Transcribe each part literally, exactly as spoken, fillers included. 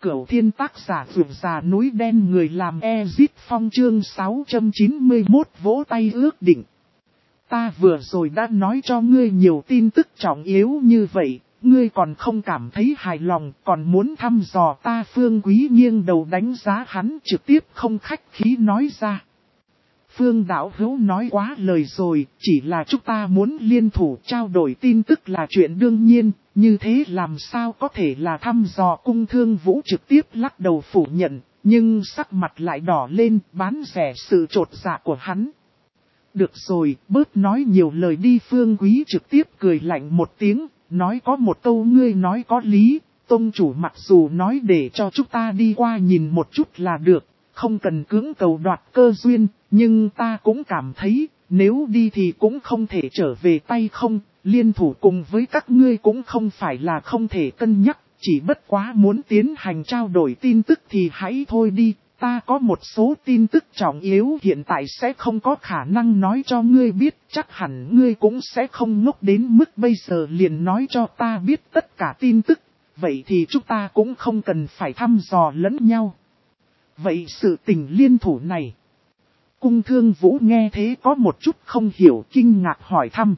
Cửu Thiên tác giả vượt già núi đen người làm Ezit Phong chương sáu trăm chín mươi mốt vỗ tay ước định. Ta vừa rồi đã nói cho ngươi nhiều tin tức trọng yếu như vậy, ngươi còn không cảm thấy hài lòng, còn muốn thăm dò ta. Phương Quý nghiêng đầu đánh giá hắn, trực tiếp không khách khí nói ra. Phương đạo hữu nói quá lời rồi, chỉ là chúng ta muốn liên thủ trao đổi tin tức là chuyện đương nhiên, như thế làm sao có thể là thăm dò. Cung Thương Vũ trực tiếp lắc đầu phủ nhận, nhưng sắc mặt lại đỏ lên, bán rẻ sự trột dạ của hắn. Được rồi, bớt nói nhiều lời đi. Phương Quý trực tiếp cười lạnh một tiếng, nói có một câu ngươi nói có lý, tông chủ mặc dù nói để cho chúng ta đi qua nhìn một chút là được, không cần cưỡng cầu đoạt cơ duyên, nhưng ta cũng cảm thấy, nếu đi thì cũng không thể trở về tay không, liên thủ cùng với các ngươi cũng không phải là không thể cân nhắc, chỉ bất quá muốn tiến hành trao đổi tin tức thì hãy thôi đi. Ta có một số tin tức trọng yếu hiện tại sẽ không có khả năng nói cho ngươi biết, chắc hẳn ngươi cũng sẽ không ngốc đến mức bây giờ liền nói cho ta biết tất cả tin tức, vậy thì chúng ta cũng không cần phải thăm dò lẫn nhau. Vậy sự tình liên thủ này, Cung Thương Vũ nghe thế có một chút không hiểu, kinh ngạc hỏi thăm.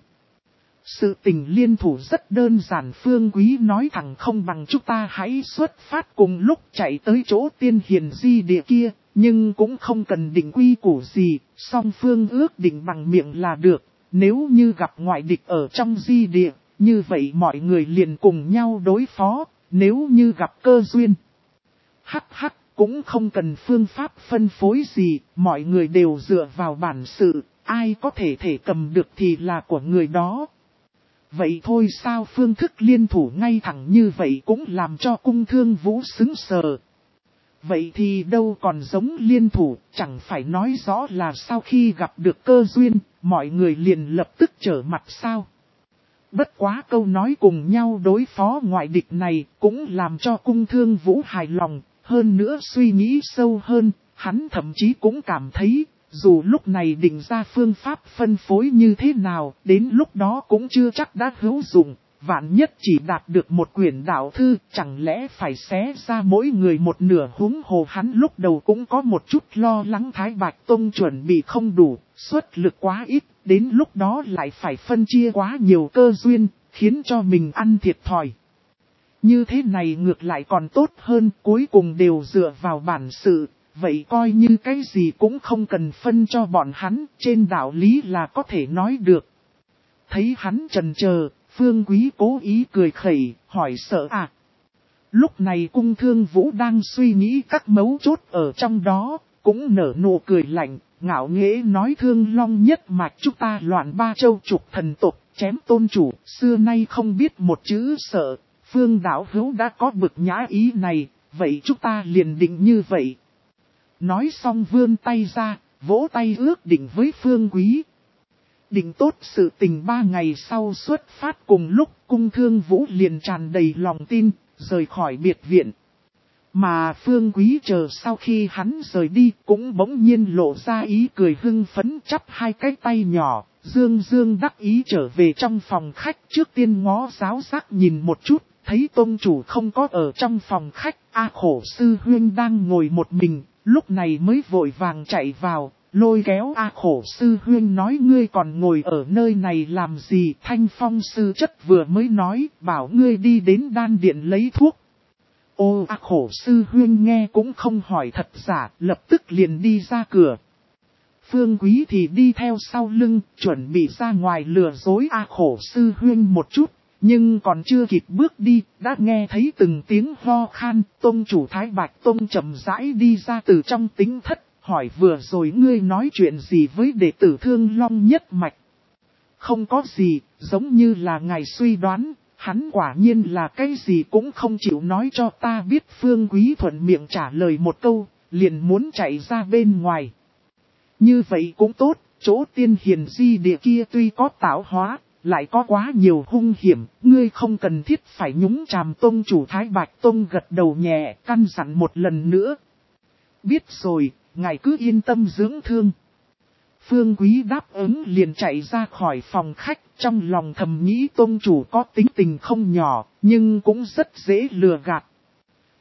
Sự tình liên thủ rất đơn giản, Phương Quý nói thẳng, không bằng chúng ta hãy xuất phát cùng lúc chạy tới chỗ tiên hiền di địa kia, nhưng cũng không cần định quy củ gì, song phương ước định bằng miệng là được. Nếu như gặp ngoại địch ở trong di địa, như vậy mọi người liền cùng nhau đối phó, nếu như gặp cơ duyên. Hắc hắc, cũng không cần phương pháp phân phối gì, mọi người đều dựa vào bản sự, ai có thể thể cầm được thì là của người đó. Vậy thôi sao? Phương thức liên thủ ngay thẳng như vậy cũng làm cho Cung Thương Vũ sững sờ. Vậy thì đâu còn giống liên thủ, chẳng phải nói rõ là sau khi gặp được cơ duyên, mọi người liền lập tức trở mặt sao? Bất quá câu nói cùng nhau đối phó ngoại địch này cũng làm cho Cung Thương Vũ hài lòng, hơn nữa suy nghĩ sâu hơn, hắn thậm chí cũng cảm thấy, dù lúc này định ra phương pháp phân phối như thế nào, đến lúc đó cũng chưa chắc đã hữu dụng, vạn nhất chỉ đạt được một quyển đạo thư, chẳng lẽ phải xé ra mỗi người một nửa. Huống hồ hắn lúc đầu cũng có một chút lo lắng Thái Bạch Tông chuẩn bị không đủ, xuất lực quá ít, đến lúc đó lại phải phân chia quá nhiều cơ duyên, khiến cho mình ăn thiệt thòi. Như thế này ngược lại còn tốt hơn, cuối cùng đều dựa vào bản sự. Vậy coi như cái gì cũng không cần phân cho bọn hắn, trên đạo lý là có thể nói được. Thấy hắn chần chờ, Phương Quý cố ý cười khẩy, hỏi sợ à. Lúc này Cung Thương Vũ đang suy nghĩ các mấu chốt ở trong đó, cũng nở nụ cười lạnh, ngạo nghễ nói Thương Long nhất mạch chúng ta loạn ba châu trục thần tộc, chém tôn chủ, xưa nay không biết một chữ sợ. Phương đạo hữu đã có bực nhã ý này, vậy chúng ta liền định như vậy. Nói xong vươn tay ra, vỗ tay ước định với Phương Quý. Định tốt sự tình ba ngày sau xuất phát cùng lúc, Cung Thương Vũ liền tràn đầy lòng tin, rời khỏi biệt viện. Mà Phương Quý chờ sau khi hắn rời đi cũng bỗng nhiên lộ ra ý cười hưng phấn, chắp hai cái tay nhỏ, dương dương đắc ý trở về trong phòng khách. Trước tiên ngó giáo giác nhìn một chút, thấy tông chủ không có ở trong phòng khách, A Khổ sư huynh đang ngồi một mình. Lúc này mới vội vàng chạy vào, lôi kéo A Khổ sư huynh nói ngươi còn ngồi ở nơi này làm gì. Thanh Phong sư chất vừa mới nói bảo ngươi đi đến đan điện lấy thuốc. Ô A Khổ sư huynh nghe cũng không hỏi thật giả, lập tức liền đi ra cửa. Phương Quý thì đi theo sau lưng, chuẩn bị ra ngoài lừa dối A Khổ sư huynh một chút. Nhưng còn chưa kịp bước đi, đã nghe thấy từng tiếng ho khan, tông chủ Thái Bạch Tông chậm rãi đi ra từ trong tính thất, hỏi vừa rồi ngươi nói chuyện gì với đệ tử Thương Long nhất mạch. Không có gì, giống như là ngài suy đoán, hắn quả nhiên là cái gì cũng không chịu nói cho ta biết. Phương Quý thuận miệng trả lời một câu, liền muốn chạy ra bên ngoài. Như vậy cũng tốt, chỗ tiên hiền di địa kia tuy có tạo hóa, lại có quá nhiều hung hiểm, ngươi không cần thiết phải nhúng chàm. Tông chủ Thái Bạch Tông gật đầu nhẹ, căn dặn một lần nữa. Biết rồi, ngài cứ yên tâm dưỡng thương. Phương Quý đáp ứng liền chạy ra khỏi phòng khách, trong lòng thầm nghĩ tông chủ có tính tình không nhỏ, nhưng cũng rất dễ lừa gạt.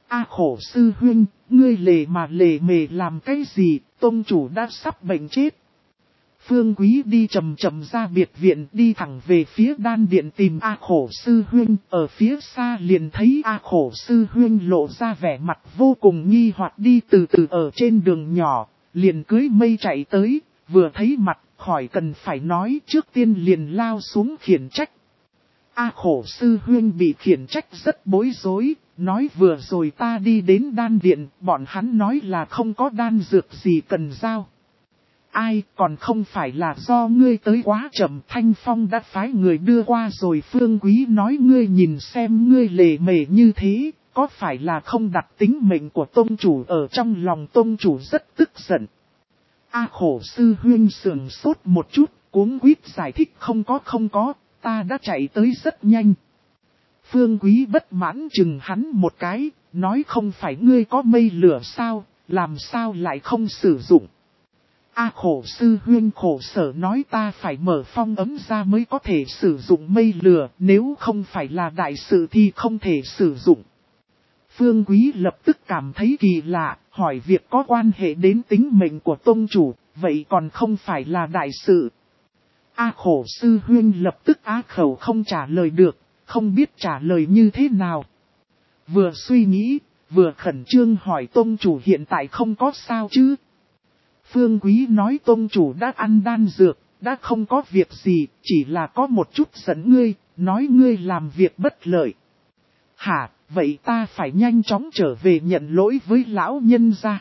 A khổ sư huynh, ngươi lề mà lề mề làm cái gì, tông chủ đã sắp bệnh chết. Phương Quý đi chậm chậm ra biệt viện đi thẳng về phía đan điện tìm A khổ sư huynh, ở phía xa liền thấy A khổ sư huynh lộ ra vẻ mặt vô cùng nghi hoặc đi từ từ ở trên đường nhỏ, liền cưới mây chạy tới, vừa thấy mặt khỏi cần phải nói trước tiên liền lao xuống khiển trách. A khổ sư huynh bị khiển trách rất bối rối, nói vừa rồi ta đi đến đan điện, bọn hắn nói là không có đan dược gì cần giao. Ai còn không phải là do ngươi tới quá chậm, Thanh Phong đã phái người đưa qua rồi. Phương Quý nói ngươi nhìn xem ngươi lề mề như thế, có phải là không đặt tính mệnh của tông chủ ở trong lòng. Tông chủ rất tức giận. A khổ sư huynh sườn sốt một chút, cuống quýt giải thích không có không có, ta đã chạy tới rất nhanh. Phương Quý bất mãn chừng hắn một cái, nói không phải ngươi có mây lửa sao, làm sao lại không sử dụng. A khổ sư huynh khổ sở nói ta phải mở phong ấm ra mới có thể sử dụng mây lửa, nếu không phải là đại sự thì không thể sử dụng. Phương Quý lập tức cảm thấy kỳ lạ, hỏi việc có quan hệ đến tính mệnh của tông chủ, vậy còn không phải là đại sự. A khổ sư huynh lập tức á khẩu không trả lời được, không biết trả lời như thế nào. Vừa suy nghĩ, vừa khẩn trương hỏi tông chủ hiện tại không có sao chứ. Phương Quý nói tông chủ đã ăn đan dược, đã không có việc gì, chỉ là có một chút giận ngươi, nói ngươi làm việc bất lợi. Hả, vậy ta phải nhanh chóng trở về nhận lỗi với lão nhân gia.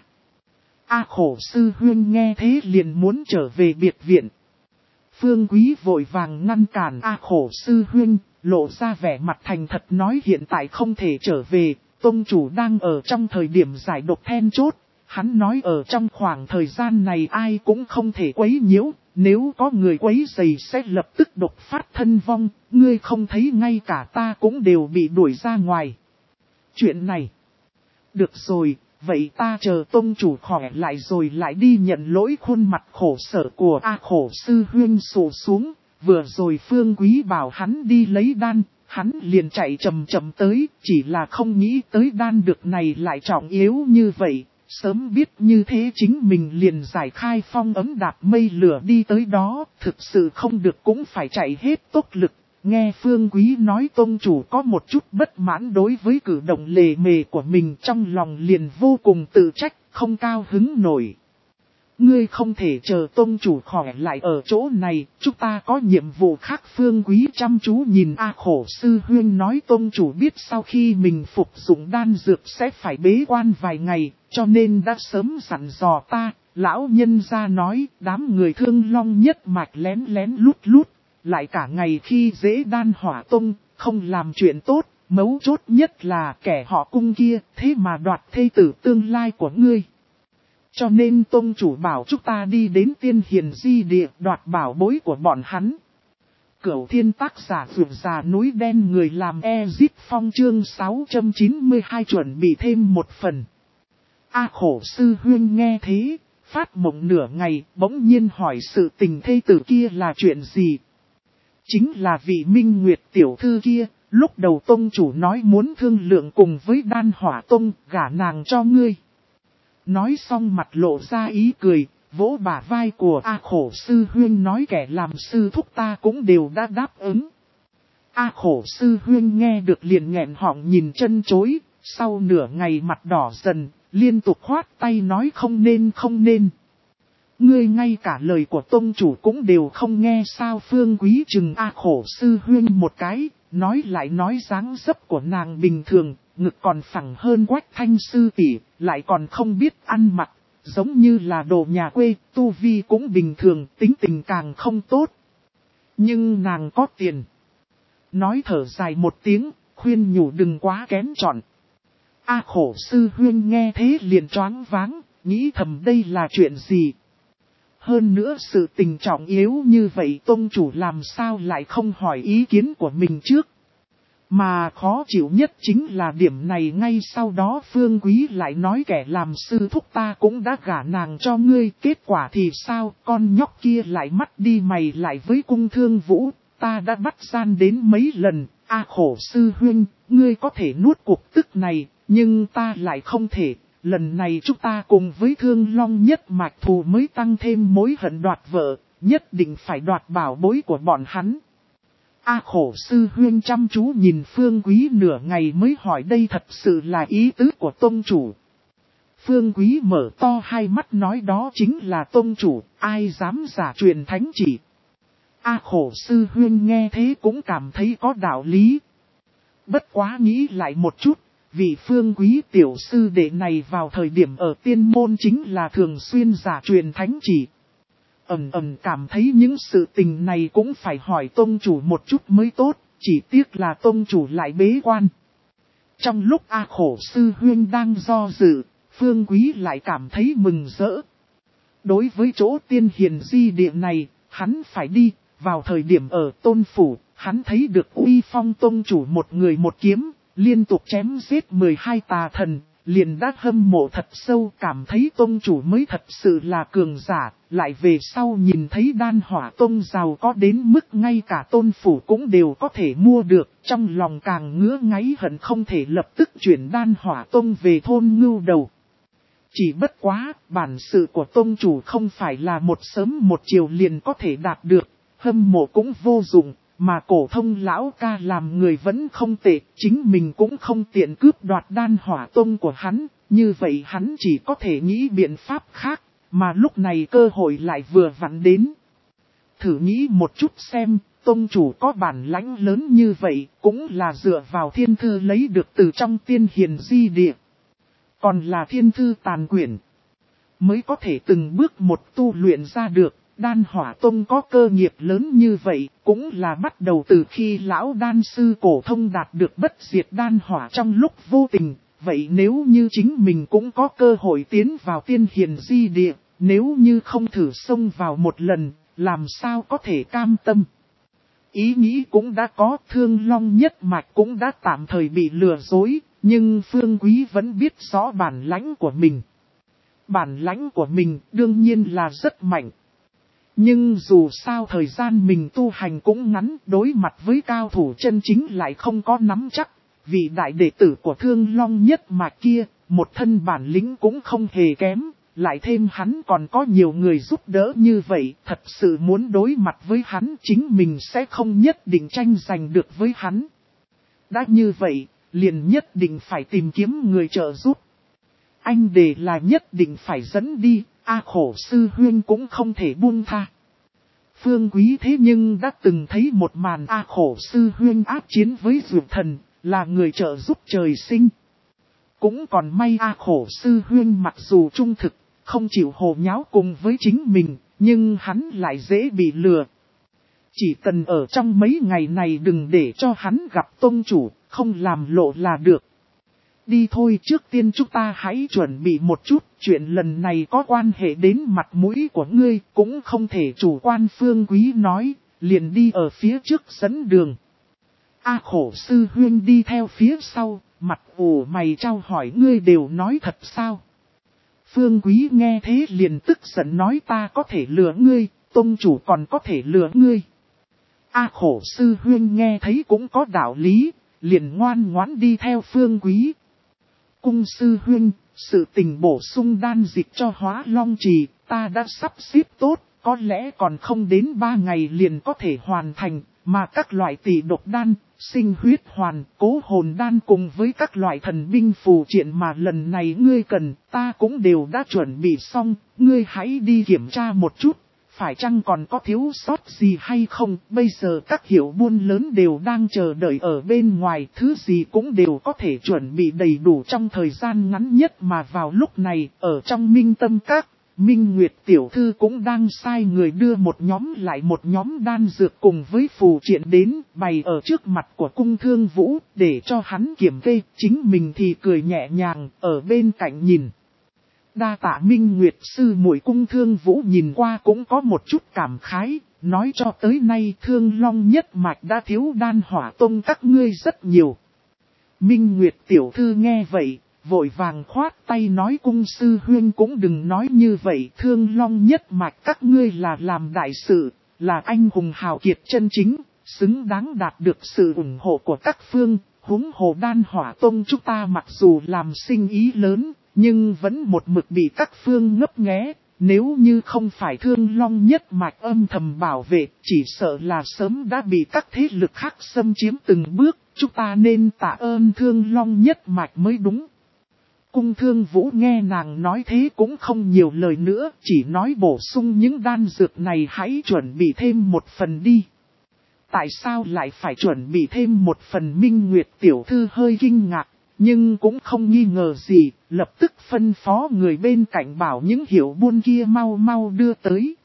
A khổ sư huynh nghe thế liền muốn trở về biệt viện. Phương Quý vội vàng ngăn cản A khổ sư huynh, lộ ra vẻ mặt thành thật nói hiện tại không thể trở về, tông chủ đang ở trong thời điểm giải độc then chốt. Hắn nói ở trong khoảng thời gian này ai cũng không thể quấy nhiễu, nếu có người quấy rầy sẽ lập tức độc phát thân vong, ngươi không thấy ngay cả ta cũng đều bị đuổi ra ngoài. Chuyện này, được rồi, vậy ta chờ tông chủ khỏe lại rồi lại đi nhận lỗi. Khuôn mặt khổ sở của A khổ sư huynh sụ xuống, vừa rồi Phương Quý bảo hắn đi lấy đan, hắn liền chạy chậm chậm tới, chỉ là không nghĩ tới đan dược này lại trọng yếu như vậy. Sớm biết như thế chính mình liền giải khai phong ấm đạp mây lửa đi tới đó, thực sự không được cũng phải chạy hết tốc lực. Nghe Phương Quý nói tông chủ có một chút bất mãn đối với cử động lề mề của mình, trong lòng liền vô cùng tự trách, không cao hứng nổi. Ngươi không thể chờ tông chủ khỏe lại ở chỗ này, chúng ta có nhiệm vụ khác. Phương Quý chăm chú nhìn A khổ sư huynh nói tông chủ biết sau khi mình phục dụng đan dược sẽ phải bế quan vài ngày, cho nên đã sớm dặn dò ta. Lão nhân gia nói đám người Thương Long nhất mạch lén lén lút lút, lại cả ngày khi dễ đan hỏa tông, không làm chuyện tốt, mấu chốt nhất là kẻ họ cung kia, thế mà đoạt thê tử tương lai của ngươi. Cho nên tông chủ bảo chúng ta đi đến Tiên Hiền Di Địa đoạt bảo bối của bọn hắn. Cửu Thiên tác giả vượt già núi đen người làm Ezit Phong chương sáu trăm chín mươi hai chuẩn bị thêm một phần. A khổ sư huynh nghe thế, phát mộng nửa ngày, bỗng nhiên hỏi sự tình thê tử kia là chuyện gì. Chính là vị Minh Nguyệt tiểu thư kia, lúc đầu tông chủ nói muốn thương lượng cùng với Đan Hỏa Tông, gả nàng cho ngươi. Nói xong mặt lộ ra ý cười, vỗ bả vai của A khổ sư huynh nói kẻ làm sư thúc ta cũng đều đã đáp ứng. A khổ sư huynh nghe được liền nghẹn họng nhìn chân chối, sau nửa ngày mặt đỏ dần, liên tục khoát tay nói không nên không nên. Ngươi ngay cả lời của tông chủ cũng đều không nghe sao. Phương Quý chừng A khổ sư huynh một cái, nói lại nói dáng dấp của nàng bình thường, ngực còn phẳng hơn Quách Thanh sư tỷ, lại còn không biết ăn mặc, giống như là đồ nhà quê, tu vi cũng bình thường, tính tình càng không tốt. Nhưng nàng có tiền. Nói thở dài một tiếng, khuyên nhủ đừng quá kén chọn. A khổ sư huynh nghe thế liền choáng váng, nghĩ thầm đây là chuyện gì. Hơn nữa sự tình trọng yếu như vậy tông chủ làm sao lại không hỏi ý kiến của mình trước. Mà khó chịu nhất chính là điểm này ngay sau đó Phương Quý lại nói kẻ làm sư thúc ta cũng đã gả nàng cho ngươi. Kết quả thì sao, con nhóc kia lại mắt đi mày lại với Cung Thương Vũ, ta đã bắt gian đến mấy lần. A khổ sư huynh, ngươi có thể nuốt cuộc tức này, Nhưng ta lại không thể, lần này chúng ta cùng với Thương Long nhất mạch thù mới tăng thêm mối hận đoạt vợ, nhất định phải đoạt bảo bối của bọn hắn. A Khổ sư huynh chăm chú nhìn Phương Quý nửa ngày mới hỏi đây thật sự là ý tứ của tông chủ. Phương Quý mở to hai mắt nói đó chính là tông chủ, ai dám giả truyền thánh chỉ. A Khổ sư huynh nghe thế cũng cảm thấy có đạo lý. Bất quá nghĩ lại một chút, vị Phương Quý tiểu sư đệ này vào thời điểm ở tiên môn chính là thường xuyên giả truyền thánh chỉ. Ẩm ẩm cảm thấy những sự tình này cũng phải hỏi tông chủ một chút mới tốt, chỉ tiếc là tông chủ lại bế quan. Trong lúc A Khổ sư huynh đang do dự, Phương Quý lại cảm thấy mừng rỡ. Đối với chỗ tiên hiền di địa này, hắn phải đi, vào thời điểm ở tôn phủ, hắn thấy được uy phong tông chủ một người một kiếm, liên tục chém giết mười hai tà thần, liền đã hâm mộ thật sâu, cảm thấy tông chủ mới thật sự là cường giả, lại về sau nhìn thấy đan hỏa tông giàu có đến mức ngay cả tôn phủ cũng đều có thể mua được, trong lòng càng ngứa ngáy hận không thể lập tức chuyển đan hỏa tông về thôn ngưu đầu. Chỉ bất quá, bản sự của tông chủ không phải là một sớm một chiều liền có thể đạt được, hâm mộ cũng vô dụng. Mà cổ thông lão ca làm người vẫn không tệ, chính mình cũng không tiện cướp đoạt đan hỏa tông của hắn, như vậy hắn chỉ có thể nghĩ biện pháp khác, mà lúc này cơ hội lại vừa vặn đến. Thử nghĩ một chút xem, tông chủ có bản lãnh lớn như vậy, cũng là dựa vào thiên thư lấy được từ trong tiên hiền di địa. Còn là thiên thư tàn quyển, mới có thể từng bước một tu luyện ra được. Đan hỏa tông có cơ nghiệp lớn như vậy, cũng là bắt đầu từ khi lão đan sư cổ thông đạt được bất diệt đan hỏa trong lúc vô tình. Vậy nếu như chính mình cũng có cơ hội tiến vào tiên hiền di địa, nếu như không thử xông vào một lần, làm sao có thể cam tâm. Ý nghĩ cũng đã có, Thương Long nhất mạch cũng đã tạm thời bị lừa dối, nhưng Phương Quý vẫn biết rõ bản lãnh của mình. Bản lãnh của mình đương nhiên là rất mạnh. Nhưng dù sao thời gian mình tu hành cũng ngắn, đối mặt với cao thủ chân chính lại không có nắm chắc. Vị đại đệ tử của Thương Long nhất mạch kia, một thân bản lĩnh cũng không hề kém, lại thêm hắn còn có nhiều người giúp đỡ như vậy, thật sự muốn đối mặt với hắn chính mình sẽ không nhất định tranh giành được với hắn. Đã như vậy, liền nhất định phải tìm kiếm người trợ giúp. Anh đề là nhất định phải dẫn đi. A Khổ sư huynh cũng không thể buông tha. Phương Quý thế nhưng đã từng thấy một màn A Khổ sư huynh ác chiến với dược thần, là người trợ giúp trời sinh. Cũng còn may A Khổ sư huynh mặc dù trung thực, không chịu hồ nháo cùng với chính mình, nhưng hắn lại dễ bị lừa. Chỉ cần ở trong mấy ngày này đừng để cho hắn gặp tông chủ, không làm lộ là được. Đi thôi, trước tiên chúng ta hãy chuẩn bị một chút, chuyện lần này có quan hệ đến mặt mũi của ngươi, cũng không thể chủ quan. Phương Quý nói, liền đi ở phía trước dẫn đường. A Khổ sư huynh đi theo phía sau, mặt ủ mày trao hỏi ngươi đều nói thật sao? Phương Quý nghe thế liền tức giận nói ta có thể lừa ngươi, tông chủ còn có thể lừa ngươi. A Khổ sư huynh nghe thấy cũng có đạo lý, liền ngoan ngoãn đi theo Phương Quý. Cung sư huynh, sự tình bổ sung đan dịch cho Hóa Long Trì, ta đã sắp xếp tốt, có lẽ còn không đến ba ngày liền có thể hoàn thành, mà các loại tỷ độc đan, sinh huyết hoàn, cố hồn đan cùng với các loại thần binh phù triện mà lần này ngươi cần, ta cũng đều đã chuẩn bị xong, ngươi hãy đi kiểm tra một chút. Phải chăng còn có thiếu sót gì hay không, bây giờ các hiệu buôn lớn đều đang chờ đợi ở bên ngoài, thứ gì cũng đều có thể chuẩn bị đầy đủ trong thời gian ngắn nhất mà vào lúc này, ở trong Minh Tâm Các, Minh Nguyệt Tiểu Thư cũng đang sai người đưa một nhóm lại một nhóm đan dược cùng với phù triện đến, bày ở trước mặt của Cung Thương Vũ, để cho hắn kiểm kê, chính mình thì cười nhẹ nhàng, ở bên cạnh nhìn. Đa tạ Minh Nguyệt sư muội. Cung Thương Vũ nhìn qua cũng có một chút cảm khái, nói cho tới nay Thương Long nhất mạch đã thiếu đan hỏa tông các ngươi rất nhiều. Minh Nguyệt tiểu thư nghe vậy, vội vàng khoát tay nói cung sư huynh cũng đừng nói như vậy. Thương Long nhất mạch các ngươi là làm đại sự, là anh hùng hào kiệt chân chính, xứng đáng đạt được sự ủng hộ của các phương, Huống hồ Đan Hỏa Tông chúng ta mặc dù làm sinh ý lớn, nhưng vẫn một mực bị các phương ngấp nghé. Nếu như không phải Thương Long nhất mạch âm thầm bảo vệ, chỉ sợ là sớm đã bị các thế lực khác xâm chiếm từng bước. Chúng ta nên tạ ơn Thương Long nhất mạch mới đúng. Cung Thương Vũ nghe nàng nói thế cũng không nhiều lời nữa, chỉ nói bổ sung những đan dược này hãy chuẩn bị thêm một phần đi. Tại sao lại phải chuẩn bị thêm một phần? Minh Nguyệt tiểu thư hơi kinh ngạc, nhưng cũng không nghi ngờ gì, lập tức phân phó người bên cạnh bảo những hiệu buôn kia mau mau đưa tới.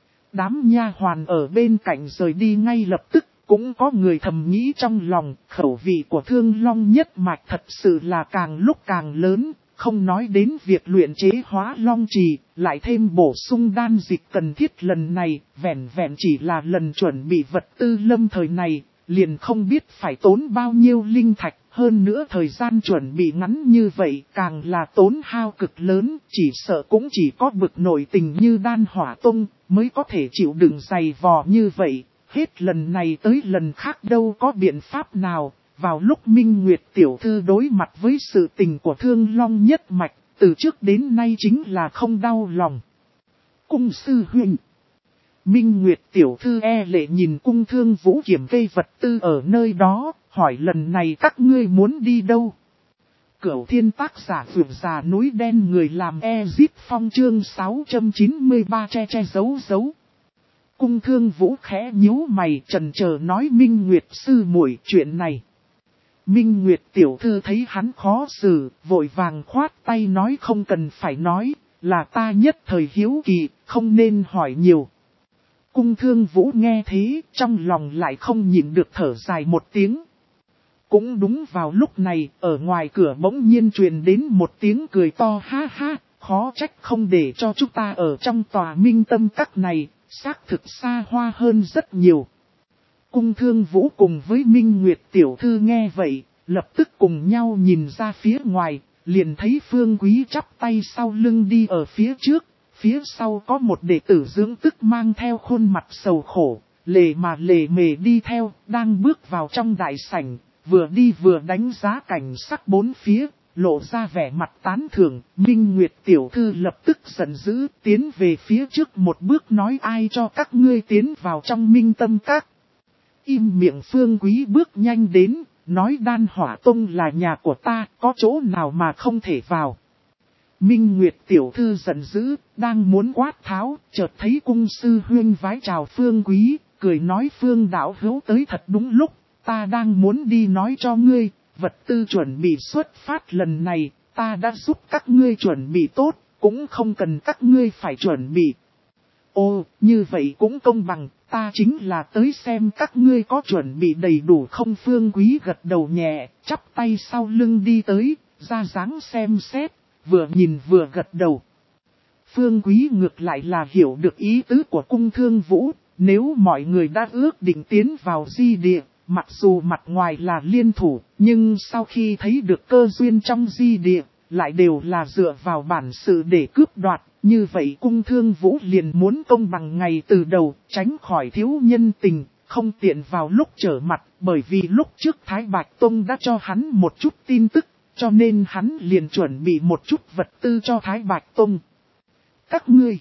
Đám nha hoàn ở bên cạnh rời đi ngay lập tức, cũng có người thầm nghĩ trong lòng, khẩu vị của Thương Long nhất mạch thật sự là càng lúc càng lớn. Không nói đến việc luyện chế hóa long trì, lại thêm bổ sung đan dịch cần thiết lần này, vẹn vẹn chỉ là lần chuẩn bị vật tư lâm thời này, liền không biết phải tốn bao nhiêu linh thạch, hơn nữa thời gian chuẩn bị ngắn như vậy càng là tốn hao cực lớn, chỉ sợ cũng chỉ có bực nội tình như Đan Hỏa Tông mới có thể chịu đựng dày vò như vậy, hết lần này tới lần khác đâu có biện pháp nào. Vào lúc Minh Nguyệt tiểu thư đối mặt với sự tình của Thương Long nhất mạch, từ trước đến nay chính là không đau lòng. Cung sư huynh. Minh Nguyệt tiểu thư e lệ nhìn Cung Thương Vũ kiểm kê vật tư ở nơi đó, hỏi lần này các ngươi muốn đi đâu? Cửu Thiên tác giả vượt già núi đen người làm Ezip Phong chương sáu trăm chín mươi ba che che giấu giấu. Cung Thương Vũ khẽ nhíu mày chần chờ nói Minh Nguyệt sư muội chuyện này. Minh Nguyệt tiểu thư thấy hắn khó xử, vội vàng khoát tay nói không cần phải nói, là ta nhất thời hiếu kỳ, không nên hỏi nhiều. Cung Thương Vũ nghe thế, trong lòng lại không nhịn được thở dài một tiếng. Cũng đúng vào lúc này, ở ngoài cửa bỗng nhiên truyền đến một tiếng cười to ha ha, khó trách không để cho chúng ta ở trong tòa Minh Tâm Các này, xác thực xa hoa hơn rất nhiều. Cung Thương Vũ cùng với Minh Nguyệt tiểu thư nghe vậy, lập tức cùng nhau nhìn ra phía ngoài, liền thấy Phương Quý chắp tay sau lưng đi ở phía trước, phía sau có một đệ tử dưỡng tức mang theo khuôn mặt sầu khổ, lề mà lề mề đi theo, đang bước vào trong đại sảnh, vừa đi vừa đánh giá cảnh sắc bốn phía, lộ ra vẻ mặt tán thưởng. Minh Nguyệt tiểu thư lập tức giận dữ, tiến về phía trước một bước nói ai cho các ngươi tiến vào trong Minh Tâm Các. Im miệng. Phương Quý bước nhanh đến, nói Đan Hỏa Tông là nhà của ta, có chỗ nào mà không thể vào. Minh Nguyệt tiểu thư giận dữ, đang muốn quát tháo, chợt thấy cung sư huynh vái chào Phương Quý, cười nói Phương đạo hữu tới thật đúng lúc, ta đang muốn đi nói cho ngươi, vật tư chuẩn bị xuất phát lần này, ta đã giúp các ngươi chuẩn bị tốt, cũng không cần các ngươi phải chuẩn bị. Ồ, như vậy cũng công bằng, ta chính là tới xem các ngươi có chuẩn bị đầy đủ không. Phương Quý gật đầu nhẹ, chắp tay sau lưng đi tới, ra dáng xem xét, vừa nhìn vừa gật đầu. Phương Quý ngược lại là hiểu được ý tứ của Cung Thương Vũ, nếu mọi người đã ước định tiến vào di địa, mặc dù mặt ngoài là liên thủ, nhưng sau khi thấy được cơ duyên trong di địa, lại đều là dựa vào bản sự để cướp đoạt. Như vậy Cung Thương Vũ liền muốn công bằng ngay từ đầu, tránh khỏi thiếu nhân tình, không tiện vào lúc trở mặt, bởi vì lúc trước Thái Bạch Tông đã cho hắn một chút tin tức, cho nên hắn liền chuẩn bị một chút vật tư cho Thái Bạch Tông. Các ngươi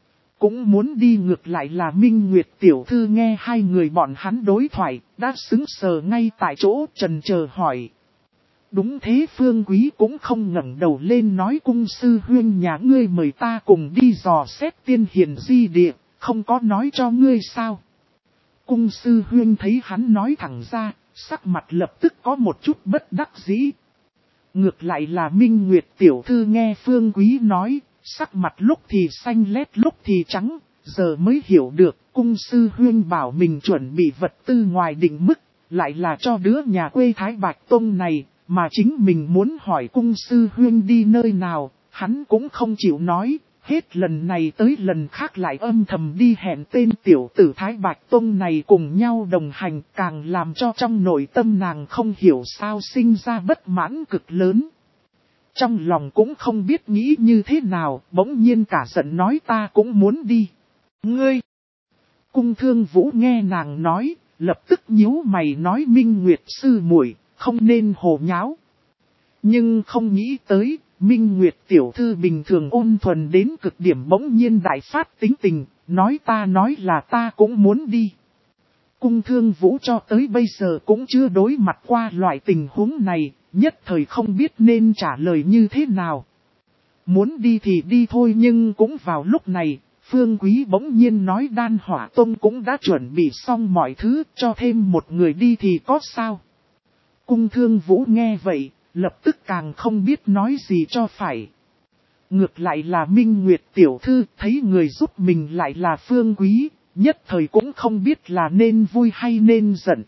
cũng muốn đi. Ngược lại là Minh Nguyệt tiểu thư nghe hai người bọn hắn đối thoại, đã sững sờ ngay tại chỗ trần chờ hỏi. Đúng thế. Phương Quý cũng không ngẩng đầu lên nói cung sư huynh nhà ngươi mời ta cùng đi dò xét tiên hiền di địa, không có nói cho ngươi sao. Cung sư huynh thấy hắn nói thẳng ra, sắc mặt lập tức có một chút bất đắc dĩ. Ngược lại là Minh Nguyệt tiểu thư nghe Phương Quý nói, sắc mặt lúc thì xanh lét lúc thì trắng, giờ mới hiểu được cung sư huynh bảo mình chuẩn bị vật tư ngoài định mức, lại là cho đứa nhà quê Thái Bạch Tông này, mà chính mình muốn hỏi cung sư huynh đi nơi nào, hắn cũng không chịu nói, hết lần này tới lần khác lại âm thầm đi hẹn tên tiểu tử Thái Bạch Tông này cùng nhau đồng hành, càng làm cho trong nội tâm nàng không hiểu sao sinh ra bất mãn cực lớn. Trong lòng cũng không biết nghĩ như thế nào, bỗng nhiên cả giận nói ta cũng muốn đi. Ngươi! Cung Thương Vũ nghe nàng nói, lập tức nhíu mày nói Minh Nguyệt sư muội, không nên hồ nháo. Nhưng không nghĩ tới, Minh Nguyệt tiểu thư bình thường ôn thuần đến cực điểm bỗng nhiên đại phát tính tình, nói ta nói là ta cũng muốn đi. Cung Thương Vũ cho tới bây giờ cũng chưa đối mặt qua loại tình huống này, nhất thời không biết nên trả lời như thế nào. Muốn đi thì đi thôi, nhưng cũng vào lúc này, Phương Quý bỗng nhiên nói Đan Hỏa Tông cũng đã chuẩn bị xong mọi thứ, cho thêm một người đi thì có sao. Cung Thương Vũ nghe vậy, lập tức càng không biết nói gì cho phải. Ngược lại là Minh Nguyệt tiểu thư thấy người giúp mình lại là Phương Quý, nhất thời cũng không biết là nên vui hay nên giận.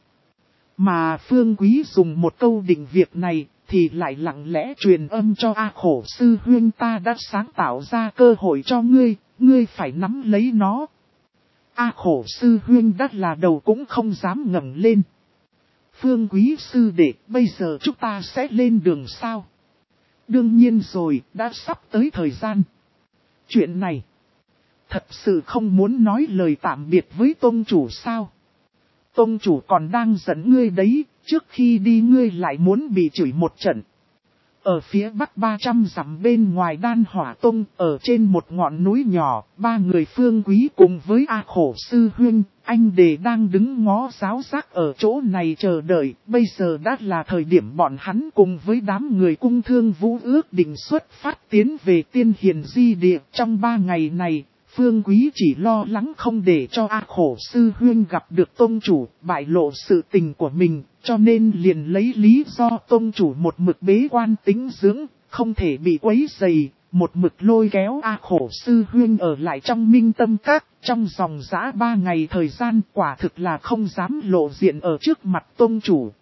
Mà Phương Quý dùng một câu định việc này, thì lại lặng lẽ truyền âm cho A Khổ sư huynh, ta đã sáng tạo ra cơ hội cho ngươi, ngươi phải nắm lấy nó. A Khổ sư huynh đắt là đầu cũng không dám ngẩng lên. Phương Quý sư đệ, bây giờ chúng ta sẽ lên đường sao? Đương nhiên rồi, đã sắp tới thời gian. Chuyện này, thật sự không muốn nói lời tạm biệt với tông chủ sao? Tông chủ còn đang giận ngươi đấy, trước khi đi ngươi lại muốn bị chửi một trận. Ở phía bắc ba trăm dặm bên ngoài Đan Hỏa Tông, ở trên một ngọn núi nhỏ, ba người Phương Quý cùng với A Khổ sư huynh, anh Đề đang đứng ngó giáo giác ở chỗ này chờ đợi. Bây giờ đã là thời điểm bọn hắn cùng với đám người Cung Thương Vũ ước định xuất phát tiến về Tiên Hiền Di Địa. Trong ba ngày này, Phương Quý chỉ lo lắng không để cho A Khổ sư huynh gặp được tông chủ, bại lộ sự tình của mình, cho nên liền lấy lý do tông chủ một mực bế quan tĩnh dưỡng, không thể bị quấy rầy, một mực lôi kéo A Khổ sư huynh ở lại trong Minh Tâm Các. Trong vòng dã ba ngày thời gian, quả thực là không dám lộ diện ở trước mặt tông chủ.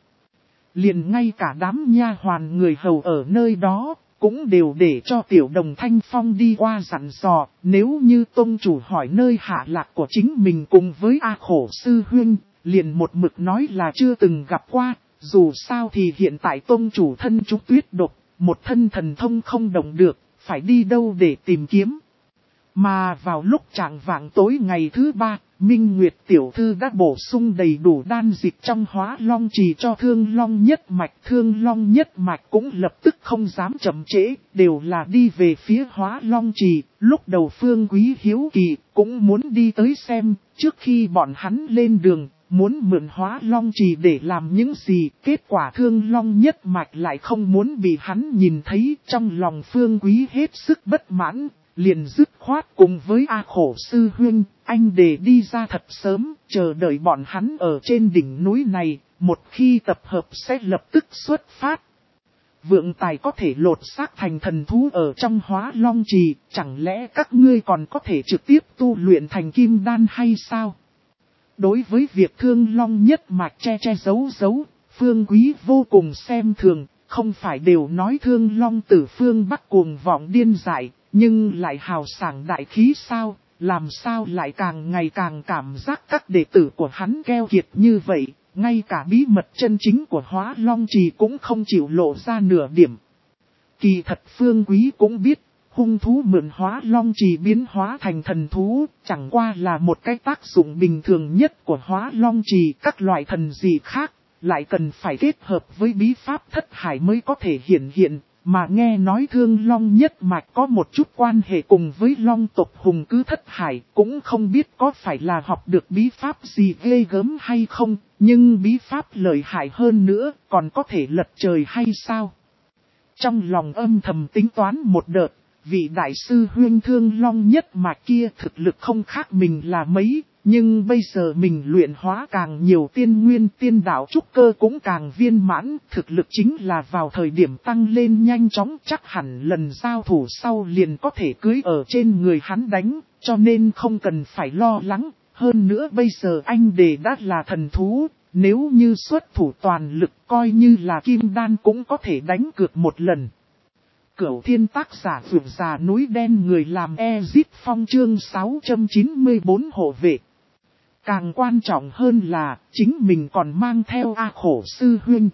Liền ngay cả đám nha hoàn người hầu ở nơi đó, cũng đều để cho Tiểu Đồng Thanh Phong đi qua dặn dò, nếu như tông chủ hỏi nơi hạ lạc của chính mình cùng với A Khổ sư huynh, liền một mực nói là chưa từng gặp qua, dù sao thì hiện tại tông chủ thân trúc tuyết độc, một thân thần thông không động được, phải đi đâu để tìm kiếm. Mà vào lúc trạng vạng tối ngày thứ ba, Minh Nguyệt tiểu thư đã bổ sung đầy đủ đan dịch trong Hóa Long Trì cho Thương Long Nhất Mạch. Thương Long Nhất Mạch cũng lập tức không dám chậm trễ, đều là đi về phía Hóa Long Trì. Lúc đầu Phương Quý hiếu kỳ, cũng muốn đi tới xem, trước khi bọn hắn lên đường, muốn mượn Hóa Long Trì để làm những gì. Kết quả Thương Long Nhất Mạch lại không muốn bị hắn nhìn thấy, trong lòng Phương Quý hết sức bất mãn. Liền dứt khoát cùng với A Khổ sư huynh, anh Đề đi ra thật sớm, chờ đợi bọn hắn ở trên đỉnh núi này, một khi tập hợp sẽ lập tức xuất phát. Vượng tài có thể lột xác thành thần thú ở trong Hóa Long Trì, chẳng lẽ các ngươi còn có thể trực tiếp tu luyện thành kim đan hay sao? Đối với việc Thương Long Nhất Mạch che che giấu giấu, Phương Quý vô cùng xem thường, không phải đều nói Thương Long Tử phương Bắc cuồng vọng điên dại. Nhưng lại hào sảng đại khí sao, làm sao lại càng ngày càng cảm giác các đệ tử của hắn keo kiệt như vậy, ngay cả bí mật chân chính của Hóa Long Trì cũng không chịu lộ ra nửa điểm. Kỳ thật Phương Quý cũng biết, hung thú mượn Hóa Long Trì biến hóa thành thần thú, chẳng qua là một cái tác dụng bình thường nhất của Hóa Long Trì. Các loại thần gì khác, lại cần phải kết hợp với bí pháp thất hải mới có thể hiển hiện. Mà nghe nói Thương Long Nhất Mạch có một chút quan hệ cùng với Long tộc hùng cứ thất hải, cũng không biết có phải là học được bí pháp gì ghê gớm hay không, nhưng bí pháp lợi hại hơn nữa, còn có thể lật trời hay sao? Trong lòng âm thầm tính toán một đợt, vị đại sư huyên Thương Long Nhất Mạch kia thực lực không khác mình là mấy. Nhưng bây giờ mình luyện hóa càng nhiều tiên nguyên, tiên đạo trúc cơ cũng càng viên mãn, thực lực chính là vào thời điểm tăng lên nhanh chóng, chắc hẳn lần giao thủ sau liền có thể cưới ở trên người hắn đánh, cho nên không cần phải lo lắng. Hơn nữa bây giờ anh Đề đã là thần thú, nếu như xuất thủ toàn lực coi như là kim đan cũng có thể đánh cược một lần. Cửu Thiên tác giả vượt già núi đen người làm Ezit Phong chương sáu trăm chín mươi bốn hộ vệ. Càng quan trọng hơn là, chính mình còn mang theo A Khổ sư huynh.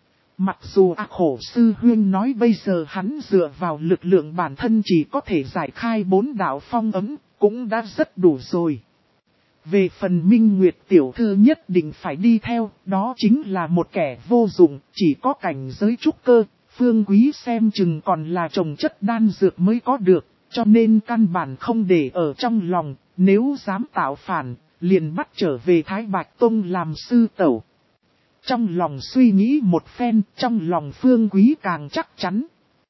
Mặc dù A Khổ sư huynh nói bây giờ hắn dựa vào lực lượng bản thân chỉ có thể giải khai bốn đạo phong ấm, cũng đã rất đủ rồi. Về phần Minh Nguyệt tiểu thư nhất định phải đi theo, đó chính là một kẻ vô dụng, chỉ có cảnh giới trúc cơ. Phương Quý xem chừng còn là trồng chất đan dược mới có được, cho nên căn bản không để ở trong lòng, nếu dám tạo phản, liền bắt trở về Thái Bạch Tông làm sư tẩu. Trong lòng suy nghĩ một phen, trong lòng Phương Quý càng chắc chắn.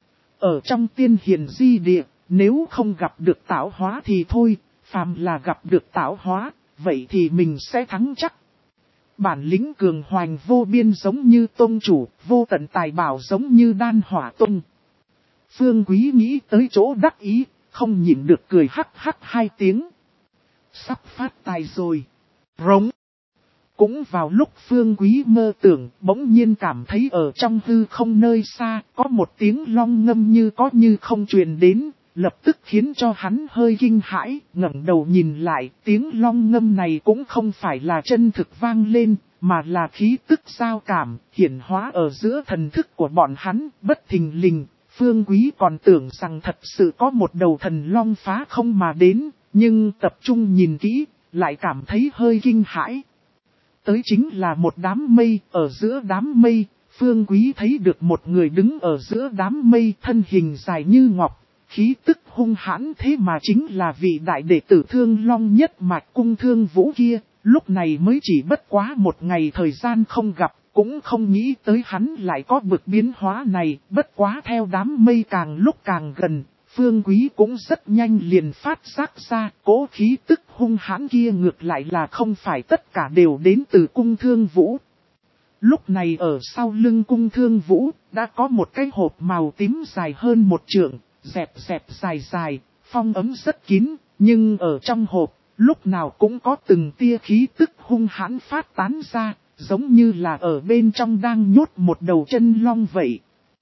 Ở trong tiên hiền di địa, nếu không gặp được tạo hóa thì thôi, phàm là gặp được tạo hóa, vậy thì mình sẽ thắng chắc. Bản lĩnh cường hoành vô biên giống như tông chủ, vô tận tài bảo giống như đan hỏa tông. Phương Quý nghĩ tới chỗ đắc ý, không nhịn được cười hắc hắc hai tiếng. Sắp phát tài rồi. Rống. Cũng vào lúc Phương Quý mơ tưởng, bỗng nhiên cảm thấy ở trong hư không nơi xa, có một tiếng long ngâm như có như không truyền đến, lập tức khiến cho hắn hơi kinh hãi, ngẩng đầu nhìn lại, tiếng long ngâm này cũng không phải là chân thực vang lên, mà là khí tức giao cảm, hiển hóa ở giữa thần thức của bọn hắn, bất thình lình. Phương Quý còn tưởng rằng thật sự có một đầu thần long phá không mà đến, nhưng tập trung nhìn kỹ, lại cảm thấy hơi kinh hãi. Tới chính là một đám mây, ở giữa đám mây, Phương Quý thấy được một người đứng ở giữa đám mây, thân hình dài như ngọc, khí tức hung hãn, thế mà chính là vị đại đệ tử Thương Long nhất mạch cung Thương Vũ kia, lúc này mới chỉ bất quá một ngày thời gian không gặp, cũng không nghĩ tới hắn lại có bực biến hóa này, bất quá theo đám mây càng lúc càng gần. Phương Quý cũng rất nhanh liền phát giác ra, cố khí tức hung hãn kia ngược lại là không phải tất cả đều đến từ cung Thương Vũ. Lúc này ở sau lưng cung Thương Vũ, đã có một cái hộp màu tím dài hơn một trượng, dẹp dẹp dài dài, phong ấm rất kín, nhưng ở trong hộp, lúc nào cũng có từng tia khí tức hung hãn phát tán ra, giống như là ở bên trong đang nhốt một đầu chân long vậy.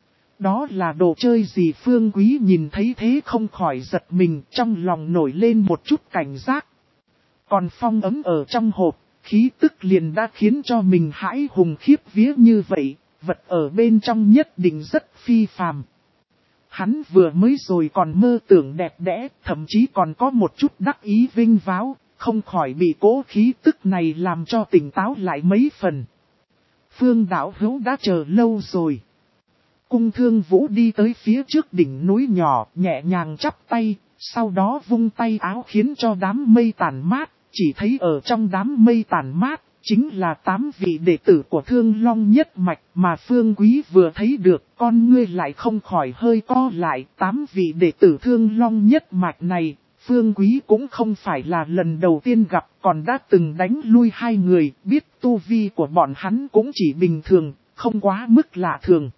Đó là đồ chơi gì? Phương Quý nhìn thấy thế không khỏi giật mình, trong lòng nổi lên một chút cảnh giác. Còn phong ấm ở trong hộp, khí tức liền đã khiến cho mình hãi hùng khiếp vía như vậy, vật ở bên trong nhất định rất phi phàm. Hắn vừa mới rồi còn mơ tưởng đẹp đẽ, thậm chí còn có một chút đắc ý vinh váo, không khỏi bị cố khí tức này làm cho tỉnh táo lại mấy phần. Phương đạo hữu đã chờ lâu rồi. Cung Thương Vũ đi tới phía trước đỉnh núi nhỏ, nhẹ nhàng chắp tay, sau đó vung tay áo khiến cho đám mây tản mát, chỉ thấy ở trong đám mây tản mát, chính là tám vị đệ tử của Thương Long nhất mạch mà Phương Quý vừa thấy được, con ngươi lại không khỏi hơi co lại. Tám vị đệ tử Thương Long nhất mạch này, Phương Quý cũng không phải là lần đầu tiên gặp, còn đã từng đánh lui hai người, biết tu vi của bọn hắn cũng chỉ bình thường, không quá mức lạ thường.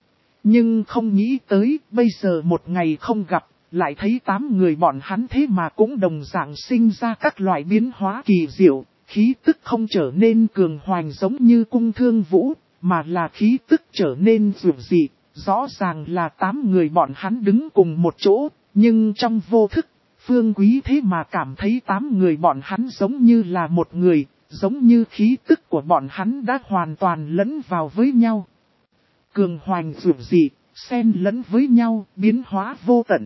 Nhưng không nghĩ tới, bây giờ một ngày không gặp, lại thấy tám người bọn hắn thế mà cũng đồng dạng sinh ra các loại biến hóa kỳ diệu, khí tức không trở nên cường hoành giống như cung Thương Vũ, mà là khí tức trở nên dịu dị, rõ ràng là tám người bọn hắn đứng cùng một chỗ, nhưng trong vô thức, Phương Quý thế mà cảm thấy tám người bọn hắn giống như là một người, giống như khí tức của bọn hắn đã hoàn toàn lẫn vào với nhau. Cường hoành dịu dị, xen lẫn với nhau, biến hóa vô tận.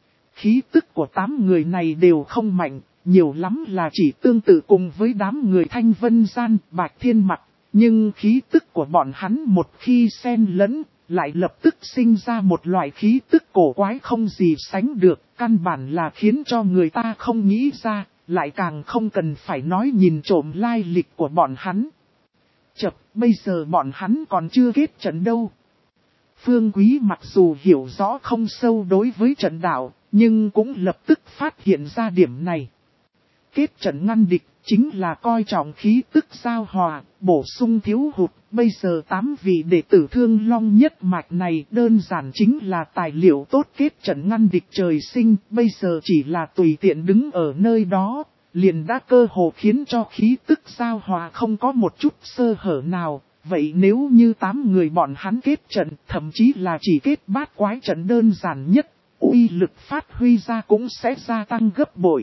Khí tức của tám người này đều không mạnh, nhiều lắm là chỉ tương tự cùng với đám người Thanh Vân Gian, Bạch Thiên Mặc. Nhưng khí tức của bọn hắn một khi xen lẫn, lại lập tức sinh ra một loại khí tức cổ quái không gì sánh được, căn bản là khiến cho người ta không nghĩ ra, lại càng không cần phải nói nhìn trộm lai lịch của bọn hắn. Chập, bây giờ bọn hắn còn chưa kết trận đâu. Phương Quý mặc dù hiểu rõ không sâu đối với trận đạo, nhưng cũng lập tức phát hiện ra điểm này. Kết trận ngăn địch, chính là coi trọng khí tức giao hòa, bổ sung thiếu hụt. Bây giờ tám vị đệ tử Thương Long nhất mạch này đơn giản chính là tài liệu tốt kết trận ngăn địch trời sinh. Bây giờ chỉ là tùy tiện đứng ở nơi đó, liền đã cơ hồ khiến cho khí tức giao hòa không có một chút sơ hở nào. Vậy nếu như tám người bọn hắn kết trận, thậm chí là chỉ kết bát quái trận đơn giản nhất, uy lực phát huy ra cũng sẽ gia tăng gấp bội.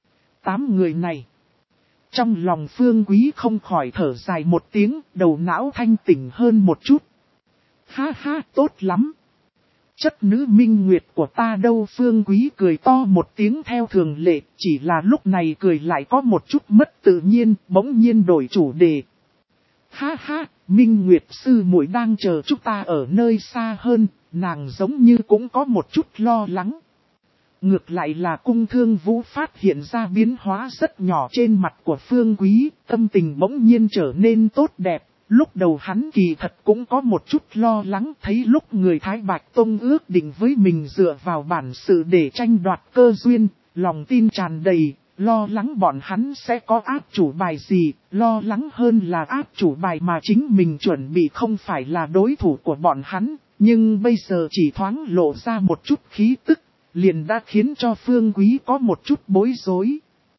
Tám người này. Trong lòng Phương Quý không khỏi thở dài một tiếng, đầu não thanh tỉnh hơn một chút. Ha ha, tốt lắm. Chất nữ minh nguyệt của ta đâu? Phương Quý cười to một tiếng theo thường lệ, chỉ là lúc này cười lại có một chút mất tự nhiên, bỗng nhiên đổi chủ đề. Ha ha, Minh Nguyệt sư muội đang chờ chúng ta ở nơi xa hơn, nàng giống như cũng có một chút lo lắng. Ngược lại là Cung Thương Vũ phát hiện ra biến hóa rất nhỏ trên mặt của Phương Quý, tâm tình bỗng nhiên trở nên tốt đẹp. Lúc đầu hắn kỳ thật cũng có một chút lo lắng, thấy lúc người Thái Bạch Tông ước định với mình dựa vào bản sự để tranh đoạt cơ duyên, lòng tin tràn đầy, lo lắng bọn hắn sẽ có áp chủ bài gì, lo lắng hơn là áp chủ bài mà chính mình chuẩn bị không phải là đối thủ của bọn hắn, nhưng bây giờ chỉ thoáng lộ ra một chút khí tức, liền đã khiến cho Phương Quý có một chút bối rối.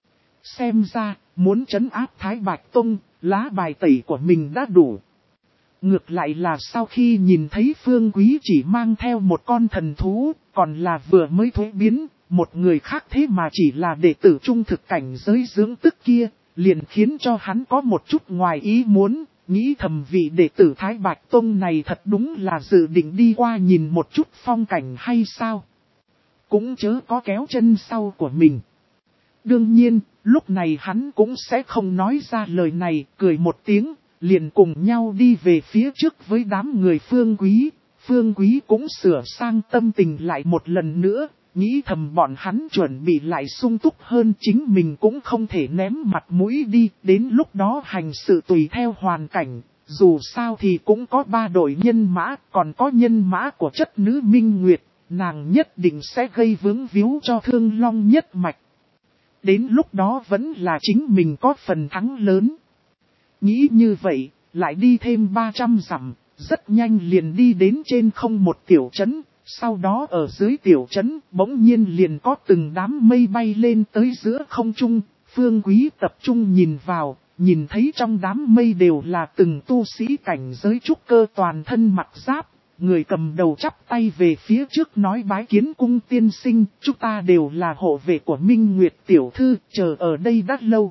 Xem ra, muốn trấn áp Thái Bạch Tông, lá bài tẩy của mình đã đủ. Ngược lại là sau khi nhìn thấy Phương Quý chỉ mang theo một con thần thú, còn là vừa mới thuế biến, một người khác thế mà chỉ là đệ tử trung thực cảnh giới dưỡng tức kia, liền khiến cho hắn có một chút ngoài ý muốn, nghĩ thầm vị đệ tử Thái Bạch Tông này thật đúng là dự định đi qua nhìn một chút phong cảnh hay sao. Cũng chớ có kéo chân sau của mình. Đương nhiên, lúc này hắn cũng sẽ không nói ra lời này, cười một tiếng, liền cùng nhau đi về phía trước với đám người Phương Quý. Phương Quý cũng sửa sang tâm tình lại một lần nữa, nghĩ thầm bọn hắn chuẩn bị lại sung túc hơn, chính mình cũng không thể ném mặt mũi đi, đến lúc đó hành sự tùy theo hoàn cảnh. Dù sao thì cũng có ba đội nhân mã, còn có nhân mã của chất nữ Minh Nguyệt, nàng nhất định sẽ gây vướng víu cho Thương Long nhất mạch. Đến lúc đó vẫn là chính mình có phần thắng lớn. Nghĩ như vậy, lại đi thêm ba trăm dặm, rất nhanh liền đi đến trên không một tiểu trấn. Sau đó ở dưới tiểu trấn, bỗng nhiên liền có từng đám mây bay lên tới giữa không trung. Phương Quý tập trung nhìn vào, nhìn thấy trong đám mây đều là từng tu sĩ cảnh giới trúc cơ toàn thân mặc giáp. Người cầm đầu chắp tay về phía trước nói bái kiến Cung tiên sinh, chúng ta đều là hộ vệ của Minh Nguyệt tiểu thư, chờ ở đây đã lâu.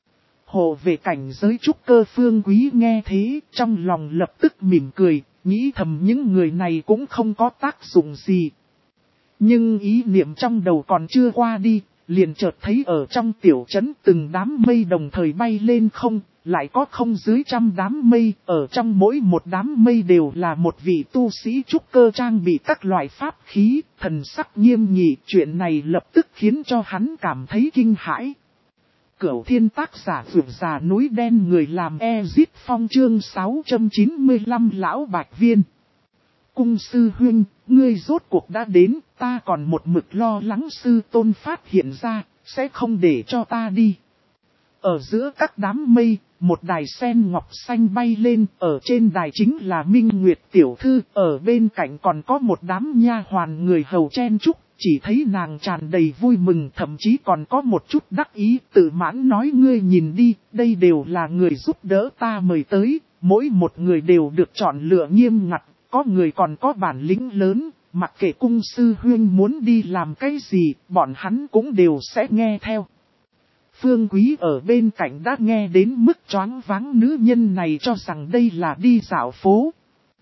Hộ vệ cảnh giới trúc cơ Phương Quý nghe thế, trong lòng lập tức mỉm cười, nghĩ thầm những người này cũng không có tác dụng gì. Nhưng ý niệm trong đầu còn chưa qua đi, liền chợt thấy ở trong tiểu trấn từng đám mây đồng thời bay lên không, lại có không dưới trăm đám mây, ở trong mỗi một đám mây đều là một vị tu sĩ trúc cơ trang bị các loại pháp khí, thần sắc nghiêm nghị, chuyện này lập tức khiến cho hắn cảm thấy kinh hãi. Cửu Thiên tác giả vượt già núi đen, người làm Ezit Phong chương sáu trăm chín mươi lăm Lão Bạch Viên. Cung sư huynh, ngươi rốt cuộc đã đến, ta còn một mực lo lắng sư tôn phát hiện ra, sẽ không để cho ta đi. Ở giữa các đám mây, một đài sen ngọc xanh bay lên, ở trên đài chính là Minh Nguyệt tiểu thư, ở bên cạnh còn có một đám nha hoàn người hầu chen chúc, chỉ thấy nàng tràn đầy vui mừng, thậm chí còn có một chút đắc ý, tự mãn nói ngươi nhìn đi, đây đều là người giúp đỡ ta mời tới, mỗi một người đều được chọn lựa nghiêm ngặt, có người còn có bản lĩnh lớn, mặc kệ cung sư huynh muốn đi làm cái gì, bọn hắn cũng đều sẽ nghe theo. Phương Quý ở bên cạnh đã nghe đến mức choáng váng, nữ nhân này cho rằng đây là đi dạo phố.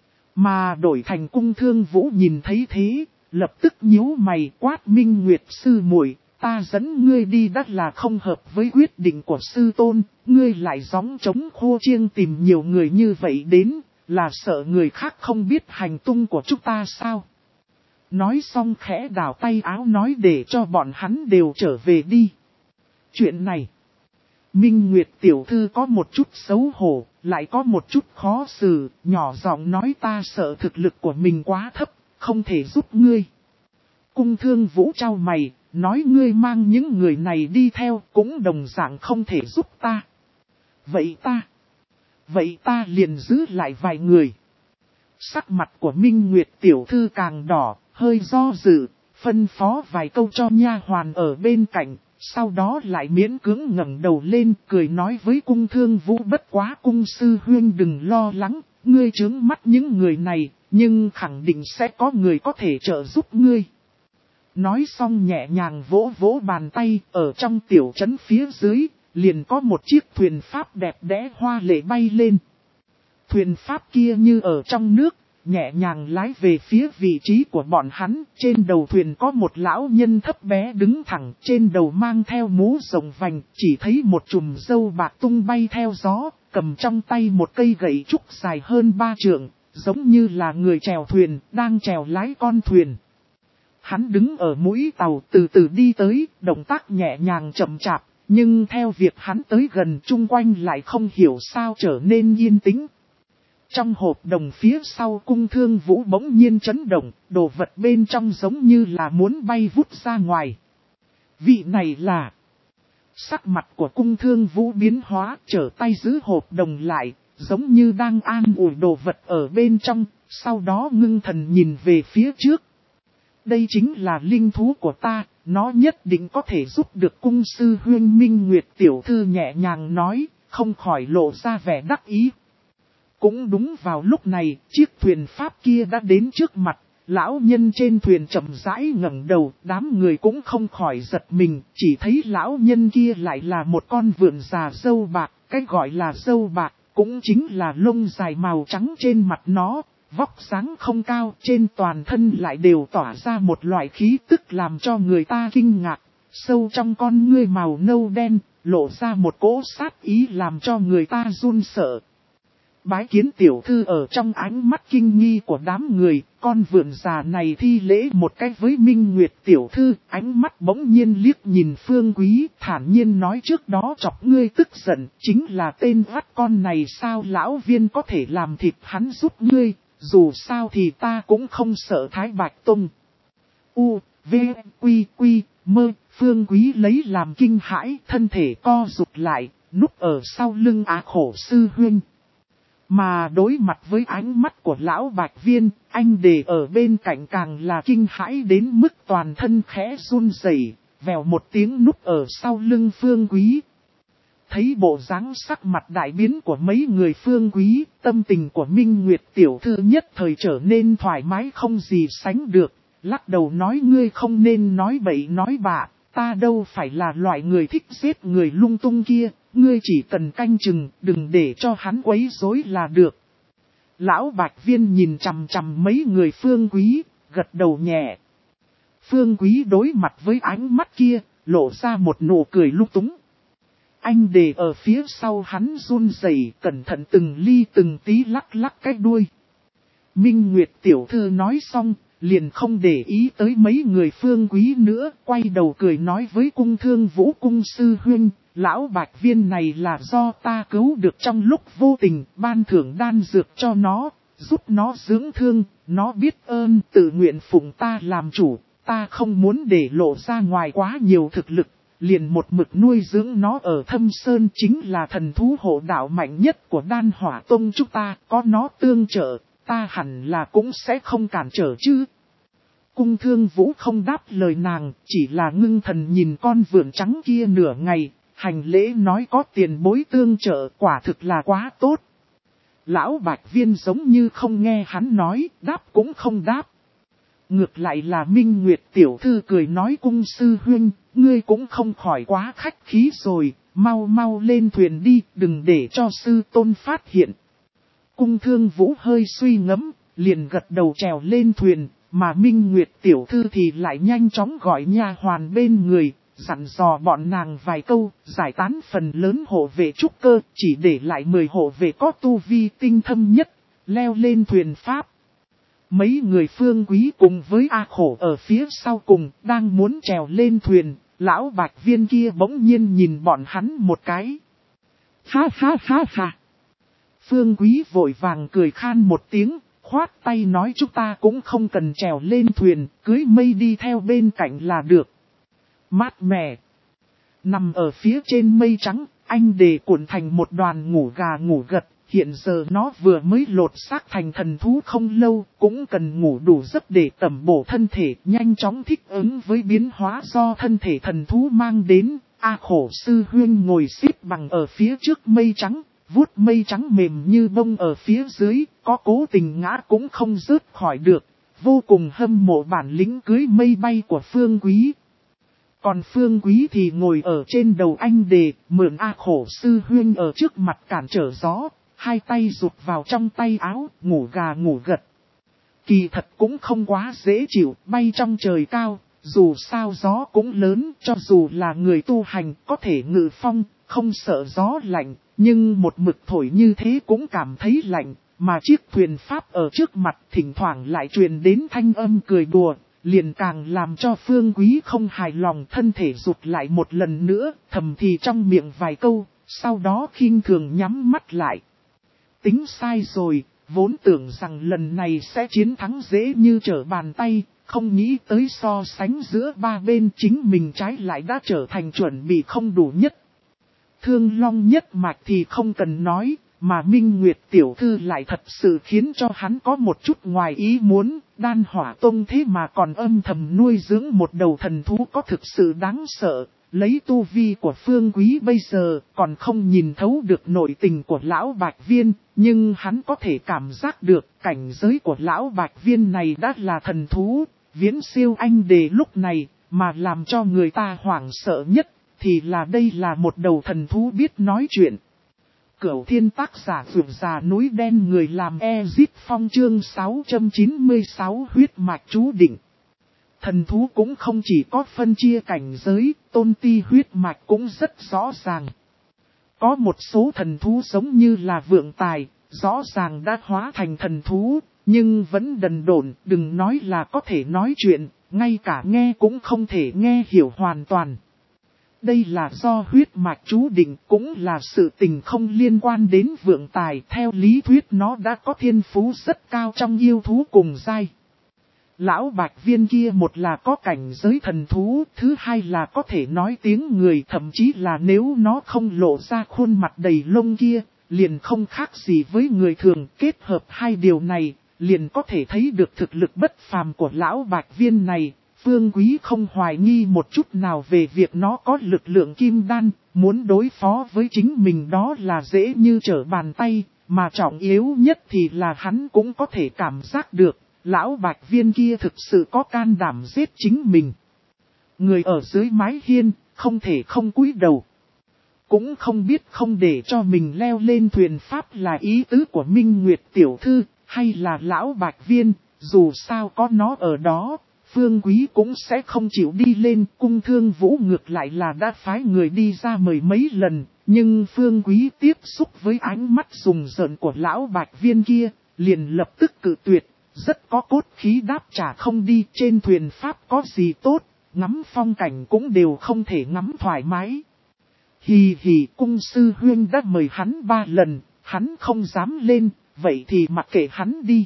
Mà đổi thành Cung Thương Vũ nhìn thấy thế, lập tức nhíu mày quát Minh Nguyệt sư muội, ta dẫn ngươi đi đắt là không hợp với quyết định của sư tôn, ngươi lại gióng trống khô chiêng tìm nhiều người như vậy đến, là sợ người khác không biết hành tung của chúng ta sao? Nói xong khẽ đảo tay áo nói để cho bọn hắn đều trở về đi. Chuyện này, Minh Nguyệt tiểu thư có một chút xấu hổ, lại có một chút khó xử, nhỏ giọng nói ta sợ thực lực của mình quá thấp, không thể giúp ngươi. Cung Thương Vũ trao mày, nói ngươi mang những người này đi theo cũng đồng dạng không thể giúp ta. Vậy ta, vậy ta liền giữ lại vài người. Sắc mặt của Minh Nguyệt tiểu thư càng đỏ, hơi do dự, phân phó vài câu cho nha hoàn ở bên cạnh. Sau đó lại miễn cưỡng ngẩng đầu lên cười nói với Cung Thương Vũ, bất quá cung sư huynh đừng lo lắng, ngươi trướng mắt những người này, nhưng khẳng định sẽ có người có thể trợ giúp ngươi. Nói xong nhẹ nhàng vỗ vỗ bàn tay, ở trong tiểu trấn phía dưới, liền có một chiếc thuyền pháp đẹp đẽ hoa lệ bay lên. Thuyền pháp kia như ở trong nước, nhẹ nhàng lái về phía vị trí của bọn hắn. Trên đầu thuyền có một lão nhân thấp bé đứng thẳng, trên đầu mang theo mũ rộng vành, chỉ thấy một chùm râu bạc tung bay theo gió, cầm trong tay một cây gậy trúc dài hơn ba trượng, giống như là người chèo thuyền, đang chèo lái con thuyền. Hắn đứng ở mũi tàu từ từ đi tới, động tác nhẹ nhàng chậm chạp, nhưng theo việc hắn tới gần chung quanh lại không hiểu sao trở nên yên tĩnh. Trong hộp đồng phía sau Cung Thương Vũ bỗng nhiên chấn động, đồ vật bên trong giống như là muốn bay vút ra ngoài. Vị này là... Sắc mặt của Cung Thương Vũ biến hóa, trở tay giữ hộp đồng lại, giống như đang an ủi đồ vật ở bên trong, sau đó ngưng thần nhìn về phía trước. Đây chính là linh thú của ta, nó nhất định có thể giúp được cung sư huyên. Minh Nguyệt tiểu thư nhẹ nhàng nói, không khỏi lộ ra vẻ đắc ý. Cũng đúng vào lúc này, chiếc thuyền pháp kia đã đến trước mặt, lão nhân trên thuyền chậm rãi ngẩng đầu, đám người cũng không khỏi giật mình, chỉ thấy lão nhân kia lại là một con vượn già râu bạc, cái gọi là râu bạc, cũng chính là lông dài màu trắng trên mặt nó. Vóc dáng không cao, trên toàn thân lại đều tỏa ra một loại khí tức làm cho người ta kinh ngạc. Sâu trong con ngươi màu nâu đen, lộ ra một cỗ sát ý làm cho người ta run sợ. Bái kiến tiểu thư. Ở trong ánh mắt kinh nghi của đám người, con vượn già này thi lễ một cách với Minh Nguyệt tiểu thư, ánh mắt bỗng nhiên liếc nhìn Phương Quý, thản nhiên nói trước đó chọc ngươi tức giận, chính là tên vắt con này sao? Lão viên có thể làm thịt hắn giúp ngươi. Dù sao thì ta cũng không sợ Thái Bạch Tông. U, V, Quy, Quy, Mơ, Phương Quý lấy làm kinh hãi, thân thể co rụt lại, núp ở sau lưng Á Khổ sư huynh. Mà đối mặt với ánh mắt của lão Bạch Viên, anh Đề ở bên cạnh càng là kinh hãi đến mức toàn thân khẽ run rẩy, vèo một tiếng núp ở sau lưng Phương Quý. Thấy bộ dáng sắc mặt đại biến của mấy người Phương Quý, tâm tình của Minh Nguyệt tiểu thư nhất thời trở nên thoải mái không gì sánh được, lắc đầu nói ngươi không nên nói bậy nói bạ, ta đâu phải là loại người thích giết người lung tung kia, ngươi chỉ cần canh chừng, đừng để cho hắn quấy rối là được. Lão Bạch Viên nhìn chằm chằm mấy người Phương Quý, gật đầu nhẹ. Phương Quý đối mặt với ánh mắt kia, lộ ra một nụ cười lung túng. Anh Đề ở phía sau hắn run rẩy, cẩn thận từng ly từng tí lắc lắc cái đuôi. Minh Nguyệt tiểu thư nói xong, liền không để ý tới mấy người Phương Quý nữa, quay đầu cười nói với Cung Thương Vũ cung sư huynh, lão Bạch Viên này là do ta cứu được trong lúc vô tình, ban thưởng đan dược cho nó, giúp nó dưỡng thương, nó biết ơn tự nguyện phụng ta làm chủ, ta không muốn để lộ ra ngoài quá nhiều thực lực. Liền một mực nuôi dưỡng nó ở Thâm Sơn, chính là thần thú hộ đạo mạnh nhất của Đan Hỏa Tông chúng ta, có nó tương trợ, ta hẳn là cũng sẽ không cản trở chứ. Cung Thương Vũ không đáp lời nàng, chỉ là ngưng thần nhìn con vượn trắng kia nửa ngày, hành lễ nói có tiền bối tương trợ, quả thực là quá tốt. Lão Bạch Viên giống như không nghe hắn nói, đáp cũng không đáp. Ngược lại là Minh Nguyệt tiểu thư cười nói cung sư huynh, ngươi cũng không khỏi quá khách khí rồi, mau mau lên thuyền đi, đừng để cho sư tôn phát hiện. Cung Thương Vũ hơi suy ngẫm, liền gật đầu trèo lên thuyền, mà Minh Nguyệt tiểu thư thì lại nhanh chóng gọi nha hoàn bên người, dặn dò bọn nàng vài câu, giải tán phần lớn hộ vệ trúc cơ, chỉ để lại mười hộ vệ có tu vi tinh thâm nhất, leo lên thuyền pháp. Mấy người Phương Quý cùng với A Khổ ở phía sau cùng, đang muốn trèo lên thuyền, lão Bạch Viên kia bỗng nhiên nhìn bọn hắn một cái. Ha ha ha ha. Phương Quý vội vàng cười khan một tiếng, khoát tay nói chúng ta cũng không cần trèo lên thuyền, cưới mây đi theo bên cạnh là được. Mát mẻ. Nằm ở phía trên mây trắng, anh Đề cuộn thành một đoàn ngủ gà ngủ gật. Hiện giờ nó vừa mới lột xác thành thần thú không lâu, cũng cần ngủ đủ giấc để tẩm bổ thân thể, nhanh chóng thích ứng với biến hóa do thân thể thần thú mang đến. A Khổ sư huynh ngồi xếp bằng ở phía trước mây trắng, vuốt mây trắng mềm như bông ở phía dưới, có cố tình ngã cũng không rớt khỏi được, vô cùng hâm mộ bản lĩnh cưới mây bay của Phương Quý. Còn Phương Quý thì ngồi ở trên đầu anh Đề, mượn A Khổ sư huynh ở trước mặt cản trở gió. Hai tay rụt vào trong tay áo, ngủ gà ngủ gật. kỳ thật cũng không quá dễ chịu, bay trong trời cao, dù sao gió cũng lớn, cho dù là người tu hành có thể ngự phong, không sợ gió lạnh, nhưng một mực thổi như thế cũng cảm thấy lạnh, mà chiếc thuyền pháp ở trước mặt thỉnh thoảng lại truyền đến thanh âm cười đùa, liền càng làm cho Phương Quý không hài lòng, thân thể rụt lại một lần nữa, thầm thì trong miệng vài câu, sau đó khinh thường nhắm mắt lại. Tính sai rồi, vốn tưởng rằng lần này sẽ chiến thắng dễ như trở bàn tay, không nghĩ tới so sánh giữa ba bên chính mình trái lại đã trở thành chuẩn bị không đủ nhất. Thương Long nhất mạch thì không cần nói, mà Minh Nguyệt tiểu thư lại thật sự khiến cho hắn có một chút ngoài ý muốn, Đan Hỏa Tông thế mà còn âm thầm nuôi dưỡng một đầu thần thú có thực sự đáng sợ. Lấy tu vi của Phương Quý bây giờ còn không nhìn thấu được nội tình của Lão Bạch Viên, nhưng hắn có thể cảm giác được cảnh giới của Lão Bạch Viên này đã là thần thú, viễn siêu anh đề lúc này, mà làm cho người ta hoảng sợ nhất, thì là đây là một đầu thần thú biết nói chuyện. Cửu Thiên tác giả vượt già núi đen người làm Ezit Phong chương sáu trăm chín mươi sáu huyết mạch chú định. Thần thú cũng không chỉ có phân chia cảnh giới, tôn ti huyết mạch cũng rất rõ ràng. Có một số thần thú giống như là vượng tài, rõ ràng đã hóa thành thần thú, nhưng vẫn đần độn, đừng nói là có thể nói chuyện, ngay cả nghe cũng không thể nghe hiểu hoàn toàn. Đây là do huyết mạch chú định, cũng là sự tình không liên quan đến vượng tài, theo lý thuyết nó đã có thiên phú rất cao trong yêu thú cùng giai. Lão Bạch Viên kia một là có cảnh giới thần thú, thứ hai là có thể nói tiếng người, thậm chí là nếu nó không lộ ra khuôn mặt đầy lông kia, liền không khác gì với người thường. Kết hợp hai điều này, liền có thể thấy được thực lực bất phàm của Lão Bạch Viên này. Phương Quý không hoài nghi một chút nào về việc nó có lực lượng kim đan, muốn đối phó với chính mình đó là dễ như trở bàn tay, mà trọng yếu nhất thì là hắn cũng có thể cảm giác được. Lão Bạch Viên kia thực sự có can đảm giết chính mình. Người ở dưới mái hiên, không thể không cúi đầu. Cũng không biết không để cho mình leo lên thuyền pháp là ý tứ của Minh Nguyệt tiểu thư, hay là Lão Bạch Viên, dù sao có nó ở đó, Phương Quý cũng sẽ không chịu đi lên. Cung Thương Vũ ngược lại là đã phái người đi ra mời mấy lần, nhưng Phương Quý tiếp xúc với ánh mắt rùng rợn của Lão Bạch Viên kia, liền lập tức cự tuyệt. Rất có cốt khí đáp trả không đi, trên thuyền pháp có gì tốt, ngắm phong cảnh cũng đều không thể ngắm thoải mái. Hì hì, cung sư huynh đã mời hắn ba lần, hắn không dám lên, vậy thì mặc kệ hắn đi.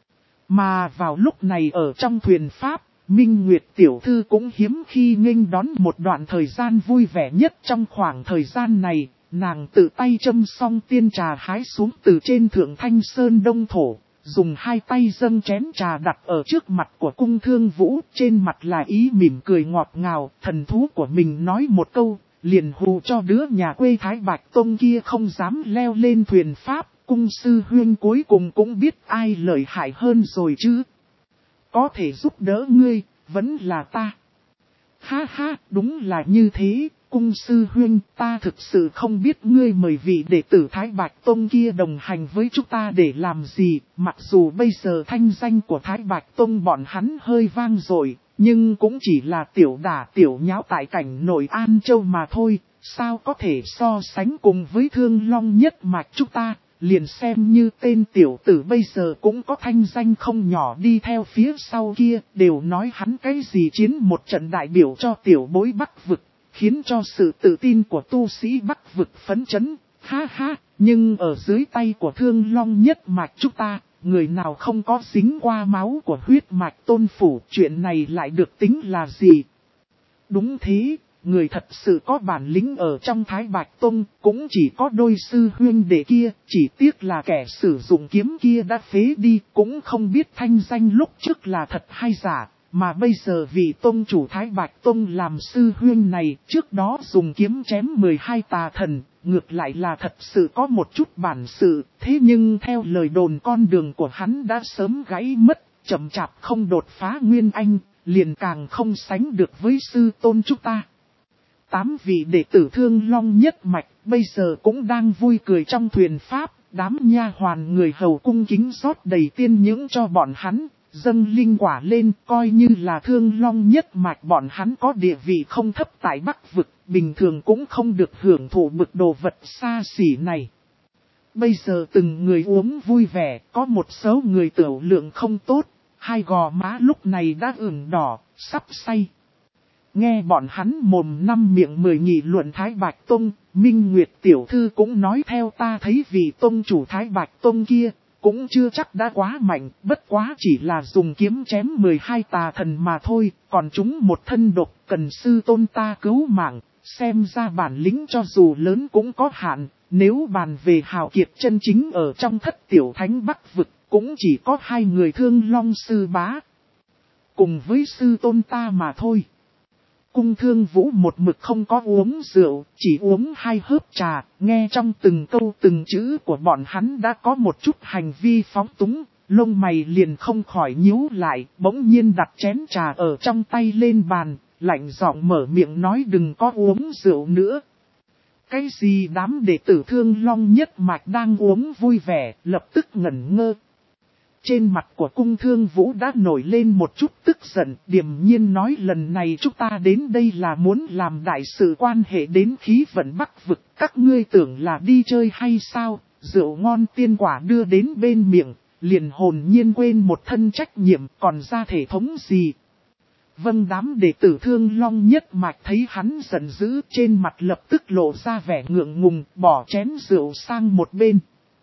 Mà vào lúc này ở trong thuyền pháp, Minh Nguyệt tiểu thư cũng hiếm khi nghênh đón một đoạn thời gian vui vẻ nhất trong khoảng thời gian này, nàng tự tay châm xong tiên trà hái xuống từ trên thượng Thanh Sơn Đông Thổ. Dùng hai tay dâng chén trà đặt ở trước mặt của Cung Thương Vũ, trên mặt là ý mỉm cười ngọt ngào, thần thú của mình nói một câu, liền hù cho đứa nhà quê Thái Bạch Tông kia không dám leo lên thuyền pháp, cung sư huyên cuối cùng cũng biết ai lợi hại hơn rồi chứ. Có thể giúp đỡ ngươi, vẫn là ta. Ha ha, đúng là như thế. Cung sư huynh, ta thực sự không biết ngươi mời vị đệ tử Thái Bạch Tông kia đồng hành với chúng ta để làm gì, mặc dù bây giờ thanh danh của Thái Bạch Tông bọn hắn hơi vang rồi, nhưng cũng chỉ là tiểu đả tiểu nháo tại cảnh nội An Châu mà thôi, sao có thể so sánh cùng với Thương Long nhất mạch chúng ta, liền xem như tên tiểu tử bây giờ cũng có thanh danh không nhỏ đi theo phía sau kia, đều nói hắn cái gì chiến một trận đại biểu cho tiểu bối Bắc vực. Khiến cho sự tự tin của tu sĩ Bắc vực phấn chấn, ha ha, nhưng ở dưới tay của Thương Long nhất mạch chúng ta, người nào không có dính qua máu của huyết mạch tôn phủ, chuyện này lại được tính là gì? Đúng thế, người thật sự có bản lĩnh ở trong Thái Bạch Tông, cũng chỉ có đôi sư huynh đệ kia, chỉ tiếc là kẻ sử dụng kiếm kia đã phế đi, cũng không biết thanh danh lúc trước là thật hay giả. Mà bây giờ vị tông chủ Thái Bạch Tông làm sư huyên này, trước đó dùng kiếm chém mười hai tà thần, ngược lại là thật sự có một chút bản sự, thế nhưng theo lời đồn con đường của hắn đã sớm gãy mất, chậm chạp không đột phá nguyên anh, liền càng không sánh được với sư tôn chúng ta. Tám vị đệ tử Thương Long nhất mạch, bây giờ cũng đang vui cười trong thuyền pháp, đám nha hoàn người hầu cung kính rót đầy tiên nhưỡng cho bọn hắn. dâng linh quả lên, coi như là Thương Long nhất mạch bọn hắn có địa vị không thấp tại Bắc vực, bình thường cũng không được hưởng thụ bực đồ vật xa xỉ này. Bây giờ từng người uống vui vẻ, có một số người tiểu lượng không tốt, hai gò má lúc này đã ửng đỏ, sắp say. Nghe bọn hắn mồm năm miệng mười nghị luận Thái Bạch Tông, Minh Nguyệt tiểu thư cũng nói theo ta thấy vị tông chủ Thái Bạch Tông kia, cũng chưa chắc đã quá mạnh, bất quá chỉ là dùng kiếm chém mười hai tà thần mà thôi, còn chúng một thân độc cần sư tôn ta cứu mạng, xem ra bản lĩnh cho dù lớn cũng có hạn, nếu bàn về hào kiệt chân chính ở trong thất tiểu thánh Bắc vực, cũng chỉ có hai người Thương Long sư bá, cùng với sư tôn ta mà thôi. Cung Thương Vũ một mực không có uống rượu, chỉ uống hai hớp trà, nghe trong từng câu từng chữ của bọn hắn đã có một chút hành vi phóng túng, lông mày liền không khỏi nhíu lại, bỗng nhiên đặt chén trà ở trong tay lên bàn, lạnh giọng mở miệng nói đừng có uống rượu nữa. Cái gì đám đệ tử Thương Long nhất mạch đang uống vui vẻ, lập tức ngẩn ngơ. Trên mặt của Cung Thương Vũ đã nổi lên một chút tức giận, điềm nhiên nói lần này chúng ta đến đây là muốn làm đại sự quan hệ đến khí vận Bắc vực, các ngươi tưởng là đi chơi hay sao, rượu ngon tiên quả đưa đến bên miệng, liền hồn nhiên quên một thân trách nhiệm còn ra thể thống gì. Vâng, đám đệ tử Thương Long nhất mạch thấy hắn giận dữ, trên mặt lập tức lộ ra vẻ ngượng ngùng, bỏ chén rượu sang một bên.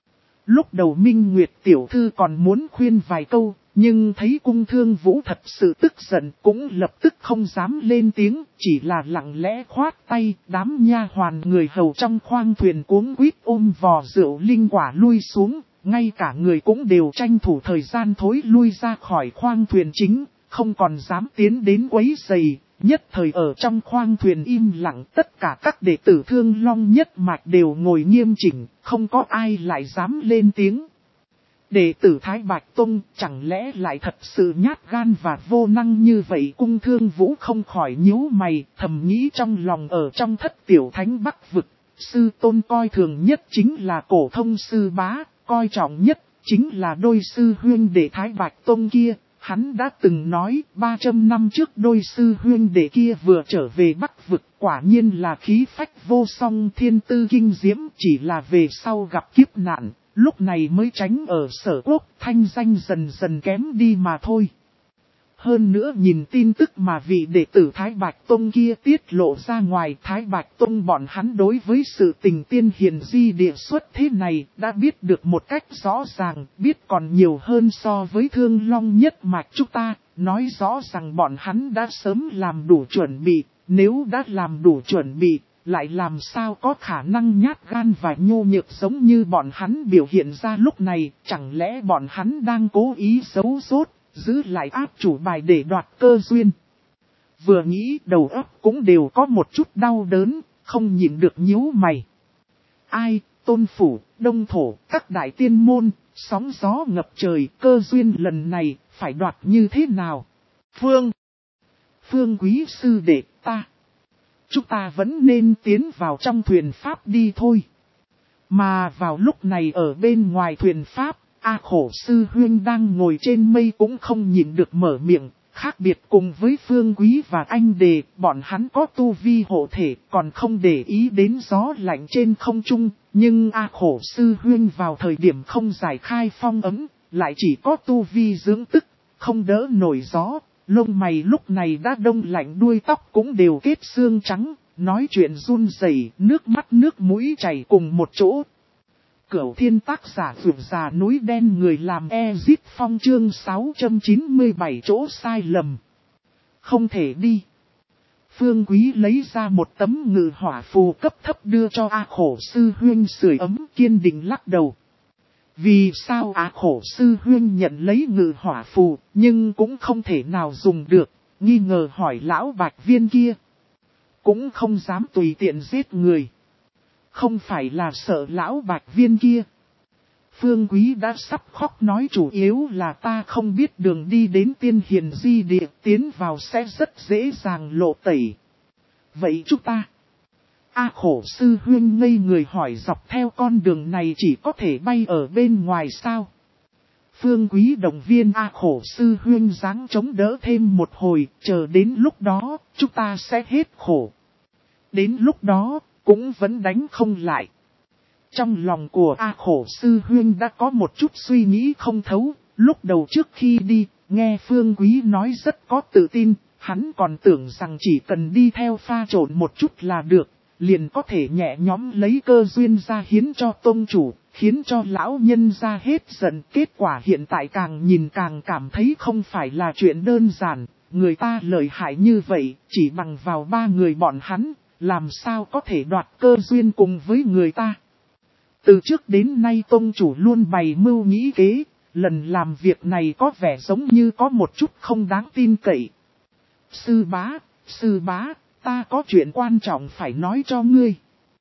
Lúc đầu Minh Nguyệt tiểu thư còn muốn khuyên vài câu, nhưng thấy Cung Thương Vũ thật sự tức giận cũng lập tức không dám lên tiếng, chỉ là lặng lẽ khoát tay, đám nha hoàn người hầu trong khoang thuyền cuống quýt ôm vò rượu linh quả lui xuống, ngay cả người cũng đều tranh thủ thời gian thối lui ra khỏi khoang thuyền chính, không còn dám tiến đến quấy rầy. Nhất thời ở trong khoang thuyền im lặng, tất cả các đệ tử Thương Long nhất mạch đều ngồi nghiêm chỉnh, không có ai lại dám lên tiếng. Đệ tử Thái Bạch Tông chẳng lẽ lại thật sự nhát gan và vô năng như vậy? Cung Thương Vũ không khỏi nhíu mày, thầm nghĩ trong lòng ở trong thất tiểu thánh Bắc vực, sư tôn coi thường nhất chính là Cổ Thông sư bá, coi trọng nhất chính là đôi sư huynh đệ Thái Bạch Tông kia. Hắn đã từng nói ba trăm năm trước đôi sư huynh đệ kia vừa trở về Bắc vực, quả nhiên là khí phách vô song thiên tư kinh diễm, chỉ là về sau gặp kiếp nạn, lúc này mới tránh ở Sở Quốc, thanh danh dần dần kém đi mà thôi. Hơn nữa nhìn tin tức mà vị đệ tử Thái Bạch Tông kia tiết lộ ra ngoài, Thái Bạch Tông bọn hắn đối với sự tình tiên hiền di địa xuất thế này đã biết được một cách rõ ràng, biết còn nhiều hơn so với Thương Long nhất mạch chúng ta, nói rõ rằng bọn hắn đã sớm làm đủ chuẩn bị, nếu đã làm đủ chuẩn bị, lại làm sao có khả năng nhát gan và nhô nhược giống như bọn hắn biểu hiện ra lúc này, chẳng lẽ bọn hắn đang cố ý giấu giốt, giữ lại áp chủ bài để đoạt cơ duyên. Vừa nghĩ đầu óc cũng đều có một chút đau đớn, không nhịn được nhíu mày. Ai, Tôn Phủ, Đông Thổ, các đại tiên môn, sóng gió ngập trời, cơ duyên lần này, phải đoạt như thế nào? Phương, Phương quý sư đệ ta. Chúng ta vẫn nên tiến vào trong thuyền Pháp đi thôi. Mà vào lúc này ở bên ngoài thuyền Pháp, A Khổ sư huynh đang ngồi trên mây cũng không nhịn được mở miệng, khác biệt cùng với Phương Quý và anh Đề, bọn hắn có tu vi hộ thể, còn không để ý đến gió lạnh trên không trung, nhưng A Khổ sư huynh vào thời điểm không giải khai phong ấm, lại chỉ có tu vi dưỡng tức, không đỡ nổi gió, lông mày lúc này đã đông lạnh, đuôi tóc cũng đều kết xương trắng, nói chuyện run rẩy, nước mắt nước mũi chảy cùng một chỗ. Cửu Thiên tác giả vượt già núi đen người làm Ezit Phong chương sáu trăm chín mươi bảy chỗ sai lầm. Không thể đi. Phương Quý lấy ra một tấm ngự hỏa phù cấp thấp đưa cho A Khổ sư huynh sưởi ấm, kiên định lắc đầu. Vì sao A Khổ sư huynh nhận lấy ngự hỏa phù nhưng cũng không thể nào dùng được, nghi ngờ hỏi lão bạch viên kia. Cũng không dám tùy tiện giết người. Không phải là sợ lão bạch viên kia. Phương Quý đã sắp khóc nói chủ yếu là ta không biết đường đi đến tiên hiền di địa, tiến vào sẽ rất dễ dàng lộ tẩy. Vậy chúng ta? A Khổ sư huynh ngây người hỏi dọc theo con đường này chỉ có thể bay ở bên ngoài sao? Phương Quý động viên A Khổ sư huynh dáng chống đỡ thêm một hồi, chờ đến lúc đó, chúng ta sẽ hết khổ. Đến lúc đó, cũng vẫn đánh không lại. Trong lòng của A Khổ sư huynh đã có một chút suy nghĩ không thấu, lúc đầu trước khi đi, nghe Phương Quý nói rất có tự tin, hắn còn tưởng rằng chỉ cần đi theo pha trộn một chút là được, liền có thể nhẹ nhõm lấy cơ duyên ra hiến cho tông chủ, khiến cho lão nhân ra hết giận. Kết quả hiện tại càng nhìn càng cảm thấy không phải là chuyện đơn giản, người ta lợi hại như vậy, chỉ bằng vào ba người bọn hắn, làm sao có thể đoạt cơ duyên cùng với người ta. Từ trước đến nay tông chủ luôn bày mưu nghĩ kế, lần làm việc này có vẻ giống như có một chút không đáng tin cậy. Sư bá, sư bá, ta có chuyện quan trọng phải nói cho ngươi.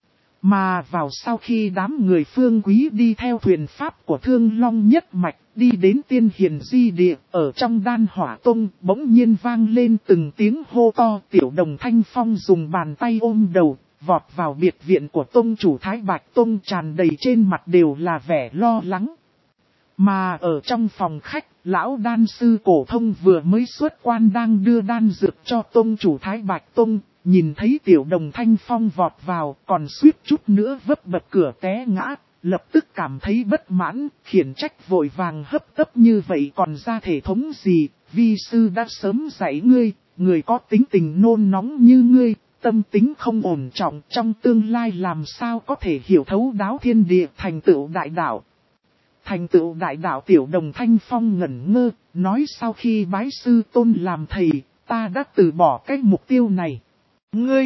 Mà vào sau khi đám người Phương Quý đi theo thuyền pháp của Thương Long nhất mạch, đi đến Tiên Hiền Di Địa, ở trong Đan Hỏa Tông, bỗng nhiên vang lên từng tiếng hô to. Tiểu Đồng Thanh Phong dùng bàn tay ôm đầu, vọt vào biệt viện của tông chủ Thái Bạch Tông, tràn đầy trên mặt đều là vẻ lo lắng. Mà ở trong phòng khách, lão đan sư Cổ Thông vừa mới xuất quan đang đưa đan dược cho tông chủ Thái Bạch Tông, nhìn thấy Tiểu Đồng Thanh Phong vọt vào, còn suýt chút nữa vấp bật cửa té ngã, lập tức cảm thấy bất mãn, khiển trách vội vàng hấp tấp như vậy còn ra thể thống gì. Vi sư đã sớm dạy ngươi, người có tính tình nôn nóng như ngươi, tâm tính không ổn trọng, trong tương lai làm sao có thể hiểu thấu đáo thiên địa, thành tựu đại đạo. Thành tựu đại đạo. Tiểu Đồng Thanh Phong ngẩn ngơ, nói sau khi bái sư tôn làm thầy, ta đã từ bỏ cái mục tiêu này. Ngươi!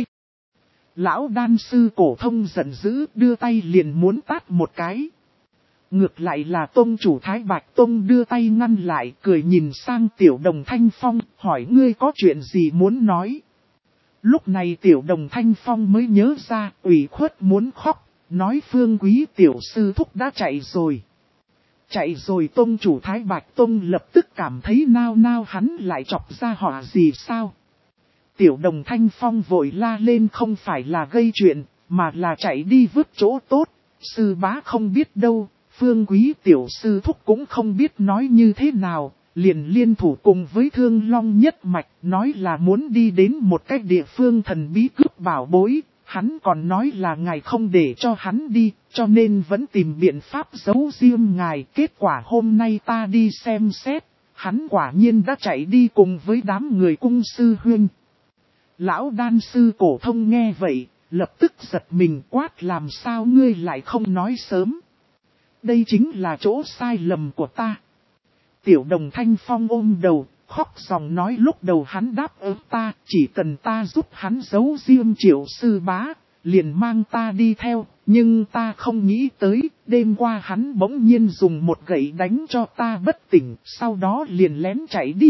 Lão đan sư Cổ Thông giận dữ, đưa tay liền muốn tát một cái. Ngược lại là tông chủ Thái Bạch Tông đưa tay ngăn lại, cười nhìn sang Tiểu Đồng Thanh Phong, hỏi ngươi có chuyện gì muốn nói. Lúc này Tiểu Đồng Thanh Phong mới nhớ ra, ủy khuất muốn khóc, nói Phương Quý tiểu sư thúc đã chạy rồi. Chạy rồi. Tông chủ Thái Bạch Tông lập tức cảm thấy nao nao, hắn lại chọc ra họa gì sao. Tiểu Đồng Thanh Phong vội la lên, không phải là gây chuyện, mà là chạy đi vứt chỗ tốt. Sư bá không biết đâu, Phương Quý tiểu sư thúc cũng không biết nói như thế nào, liền liên thủ cùng với Thương Long nhất mạch, nói là muốn đi đến một cái địa phương thần bí cướp bảo bối. Hắn còn nói là ngài không để cho hắn đi, cho nên vẫn tìm biện pháp giấu riêng ngài. Kết quả hôm nay ta đi xem xét, hắn quả nhiên đã chạy đi cùng với đám người cung sư huynh. Lão đan sư Cổ Thông nghe vậy, lập tức giật mình, quát làm sao ngươi lại không nói sớm. Đây chính là chỗ sai lầm của ta. Tiểu Đồng Thanh Phong ôm đầu, khóc dòng nói lúc đầu hắn đáp ứng ta, chỉ cần ta giúp hắn giấu riêng Triệu sư bá, liền mang ta đi theo, nhưng ta không nghĩ tới, đêm qua hắn bỗng nhiên dùng một gậy đánh cho ta bất tỉnh, sau đó liền lén chạy đi.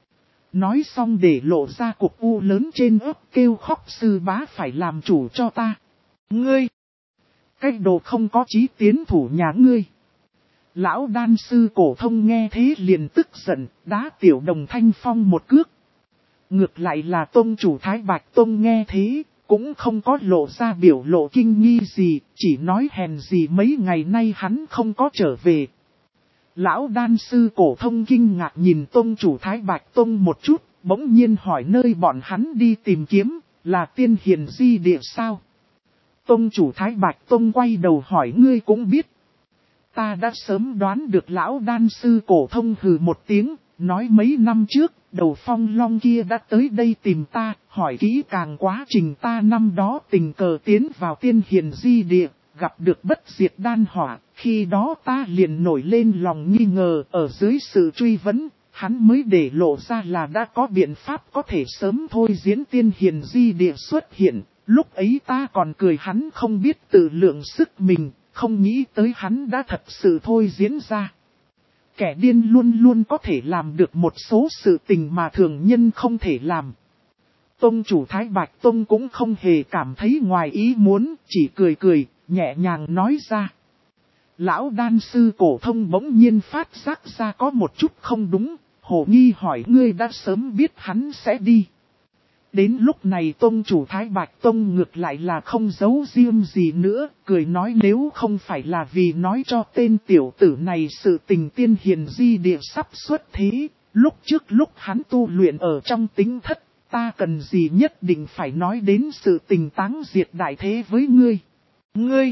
Nói xong để lộ ra cục u lớn trên ớt, kêu khóc sư bá phải làm chủ cho ta. Ngươi! Cái đồ không có chí tiến thủ nhà ngươi. Lão đan sư Cổ Thông nghe thế liền tức giận, đá Tiểu Đồng Thanh Phong một cước. Ngược lại là tông chủ Thái Bạch Tông nghe thế, cũng không có lộ ra biểu lộ kinh nghi gì, chỉ nói hèn gì mấy ngày nay hắn không có trở về. Lão đan sư Cổ Thông kinh ngạc nhìn tông chủ Thái Bạch Tông một chút, bỗng nhiên hỏi nơi bọn hắn đi tìm kiếm, là Tiên Hiền Di Địa sao? Tông chủ Thái Bạch Tông quay đầu hỏi ngươi cũng biết. Ta đã sớm đoán được. Lão đan sư Cổ Thông hừ một tiếng, nói mấy năm trước, đầu phong long kia đã tới đây tìm ta, hỏi kỹ càng quá trình ta năm đó tình cờ tiến vào Tiên Hiền Di Địa, gặp được bất diệt đan hỏa, khi đó ta liền nổi lên lòng nghi ngờ, ở dưới sự truy vấn, hắn mới để lộ ra là đã có biện pháp có thể sớm thôi diễn Tiên Hiền Di Địa xuất hiện, lúc ấy ta còn cười hắn không biết tự lượng sức mình. Không nghĩ tới hắn đã thật sự thôi diễn ra. Kẻ điên luôn luôn có thể làm được một số sự tình mà thường nhân không thể làm. Tông chủ Thái Bạch Tông cũng không hề cảm thấy ngoài ý muốn, chỉ cười cười, nhẹ nhàng nói ra. Lão đan sư Cổ Thông bỗng nhiên phát giác ra có một chút không đúng, hồ nghi hỏi ngươi đã sớm biết hắn sẽ đi. Đến lúc này tông chủ Thái Bạch Tông ngược lại là không giấu riêng gì nữa, cười nói nếu không phải là vì nói cho tên tiểu tử này sự tình tiên hiền di địa sắp xuất thế, lúc trước lúc hắn tu luyện ở trong tính thất, ta cần gì nhất định phải nói đến sự tình táng diệt đại thế với ngươi. Ngươi!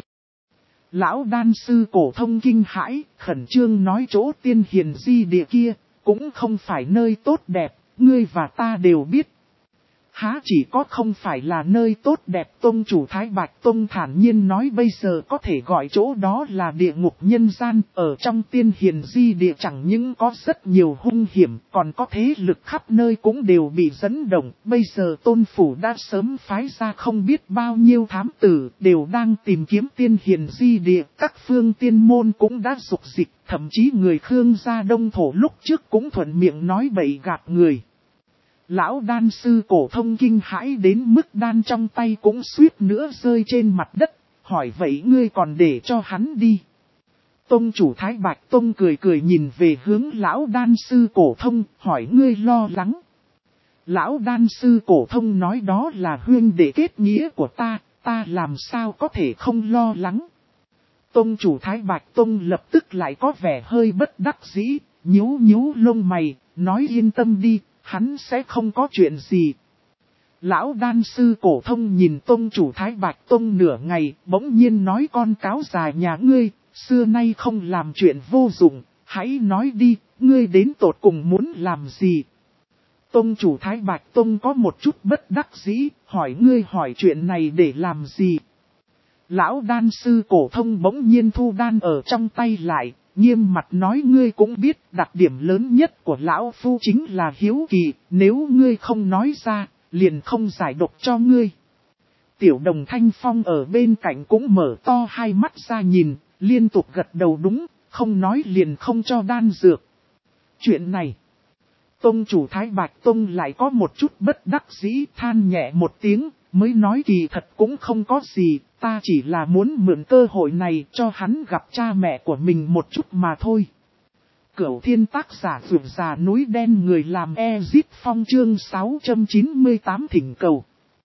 Lão đan sư cổ thông kinh hãi, khẩn trương nói chỗ tiên hiền di địa kia, cũng không phải nơi tốt đẹp, ngươi và ta đều biết. Há chỉ có không phải là nơi tốt đẹp, tông chủ Thái Bạch Tông thản nhiên nói bây giờ có thể gọi chỗ đó là địa ngục nhân gian, ở trong tiên hiền di địa chẳng những có rất nhiều hung hiểm, còn có thế lực khắp nơi cũng đều bị dẫn động, bây giờ tôn phủ đã sớm phái ra không biết bao nhiêu thám tử, đều đang tìm kiếm tiên hiền di địa, các phương tiên môn cũng đã dục dịch, thậm chí người Khương gia đông thổ lúc trước cũng thuận miệng nói bậy gạt người. Lão đan sư cổ thông kinh hãi đến mức đan trong tay cũng suýt nữa rơi trên mặt đất, hỏi vậy ngươi còn để cho hắn đi. Tông chủ Thái Bạch Tông cười cười nhìn về hướng lão đan sư cổ thông, hỏi ngươi lo lắng. Lão đan sư cổ thông nói đó là huynh đệ kết nghĩa của ta, ta làm sao có thể không lo lắng. Tông chủ Thái Bạch Tông lập tức lại có vẻ hơi bất đắc dĩ, nhíu nhíu lông mày, nói yên tâm đi. Hắn sẽ không có chuyện gì. Lão đan sư cổ thông nhìn tông chủ Thái Bạch Tông nửa ngày, bỗng nhiên nói con cáo già nhà ngươi, xưa nay không làm chuyện vô dụng, hãy nói đi, ngươi đến tột cùng muốn làm gì. Tông chủ Thái Bạch Tông có một chút bất đắc dĩ, hỏi ngươi hỏi chuyện này để làm gì. Lão đan sư cổ thông bỗng nhiên thu đan ở trong tay lại. Nghiêm mặt nói ngươi cũng biết đặc điểm lớn nhất của lão phu chính là hiếu kỳ, nếu ngươi không nói ra, liền không giải độc cho ngươi. Tiểu đồng Thanh Phong ở bên cạnh cũng mở to hai mắt ra nhìn, liên tục gật đầu đúng, không nói liền không cho đan dược. Chuyện này, tông chủ Thái Bạch Tông lại có một chút bất đắc dĩ than nhẹ một tiếng, mới nói kỳ thật cũng không có gì. Ta chỉ là muốn mượn cơ hội này cho hắn gặp cha mẹ của mình một chút mà thôi. Cửu thiên tác giả vượt già núi đen người làm Ezit Phong chương sáu trăm chín mươi tám thỉnh cầu.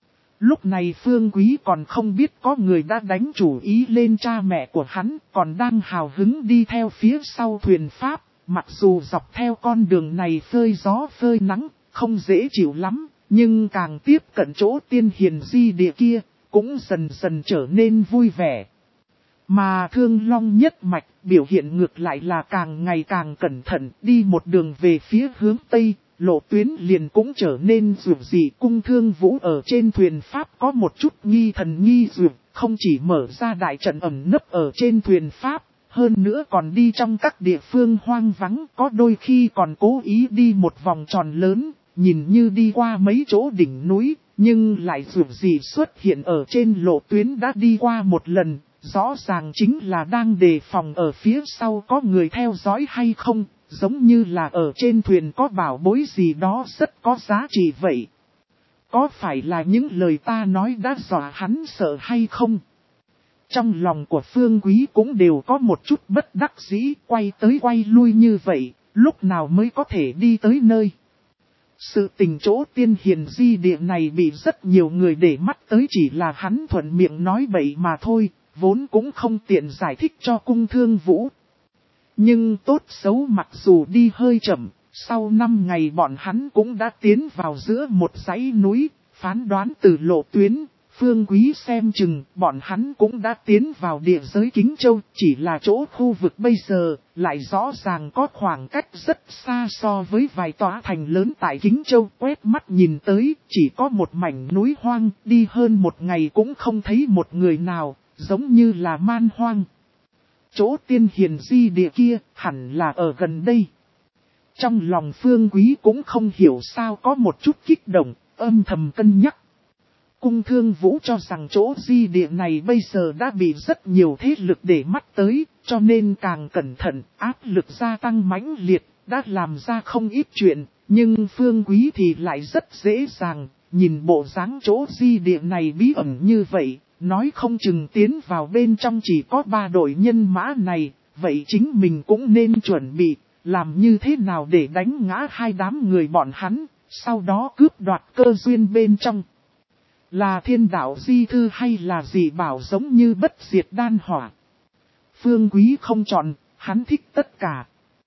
Lúc này Phương Quý còn không biết có người đã đánh chủ ý lên cha mẹ của hắn, còn đang hào hứng đi theo phía sau thuyền Pháp. Mặc dù dọc theo con đường này phơi gió phơi nắng, không dễ chịu lắm, nhưng càng tiếp cận chỗ tiên hiền di địa kia, cũng dần dần trở nên vui vẻ. Mà Thương Long nhất mạch biểu hiện ngược lại là càng ngày càng cẩn thận, đi một đường về phía hướng Tây, lộ tuyến liền cũng trở nên dường dị. Cung Thương Vũ ở trên thuyền Pháp có một chút nghi thần nghi dường, không chỉ mở ra đại trận ẩn nấp ở trên thuyền Pháp, hơn nữa còn đi trong các địa phương hoang vắng, có đôi khi còn cố ý đi một vòng tròn lớn, nhìn như đi qua mấy chỗ đỉnh núi. Nhưng lại dù gì xuất hiện ở trên lộ tuyến đã đi qua một lần, rõ ràng chính là đang đề phòng ở phía sau có người theo dõi hay không, giống như là ở trên thuyền có bảo bối gì đó rất có giá trị vậy. Có phải là những lời ta nói đã dọa hắn sợ hay không? Trong lòng của Phương Quý cũng đều có một chút bất đắc dĩ, quay tới quay lui như vậy, lúc nào mới có thể đi tới nơi. Sự tình chỗ tiên hiền di địa này bị rất nhiều người để mắt tới, chỉ là hắn thuận miệng nói bậy mà thôi, vốn cũng không tiện giải thích cho Cung Thương Vũ. Nhưng tốt xấu mặc dù đi hơi chậm, sau năm ngày bọn hắn cũng đã tiến vào giữa một dãy núi, phán đoán từ lộ tuyến. Phương Quý xem chừng, bọn hắn cũng đã tiến vào địa giới Kính Châu, chỉ là chỗ khu vực bây giờ, lại rõ ràng có khoảng cách rất xa so với vài tòa thành lớn tại Kính Châu. Quét mắt nhìn tới, chỉ có một mảnh núi hoang, đi hơn một ngày cũng không thấy một người nào, giống như là man hoang. Chỗ tiên hiền di địa kia, hẳn là ở gần đây. Trong lòng Phương Quý cũng không hiểu sao có một chút kích động, âm thầm cân nhắc. Cung Thương Vũ cho rằng chỗ di địa này bây giờ đã bị rất nhiều thế lực để mắt tới, cho nên càng cẩn thận, áp lực gia tăng mãnh liệt, đã làm ra không ít chuyện, nhưng Phương Quý thì lại rất dễ dàng, nhìn bộ dáng chỗ di địa này bí ẩn như vậy, nói không chừng tiến vào bên trong chỉ có ba đội nhân mã này, vậy chính mình cũng nên chuẩn bị, làm như thế nào để đánh ngã hai đám người bọn hắn. sau đó cướp đoạt cơ duyên bên trong. Là thiên đạo di thư hay là gì bảo giống như bất diệt đan hỏa. Phương Quý không chọn, hắn thích tất cả.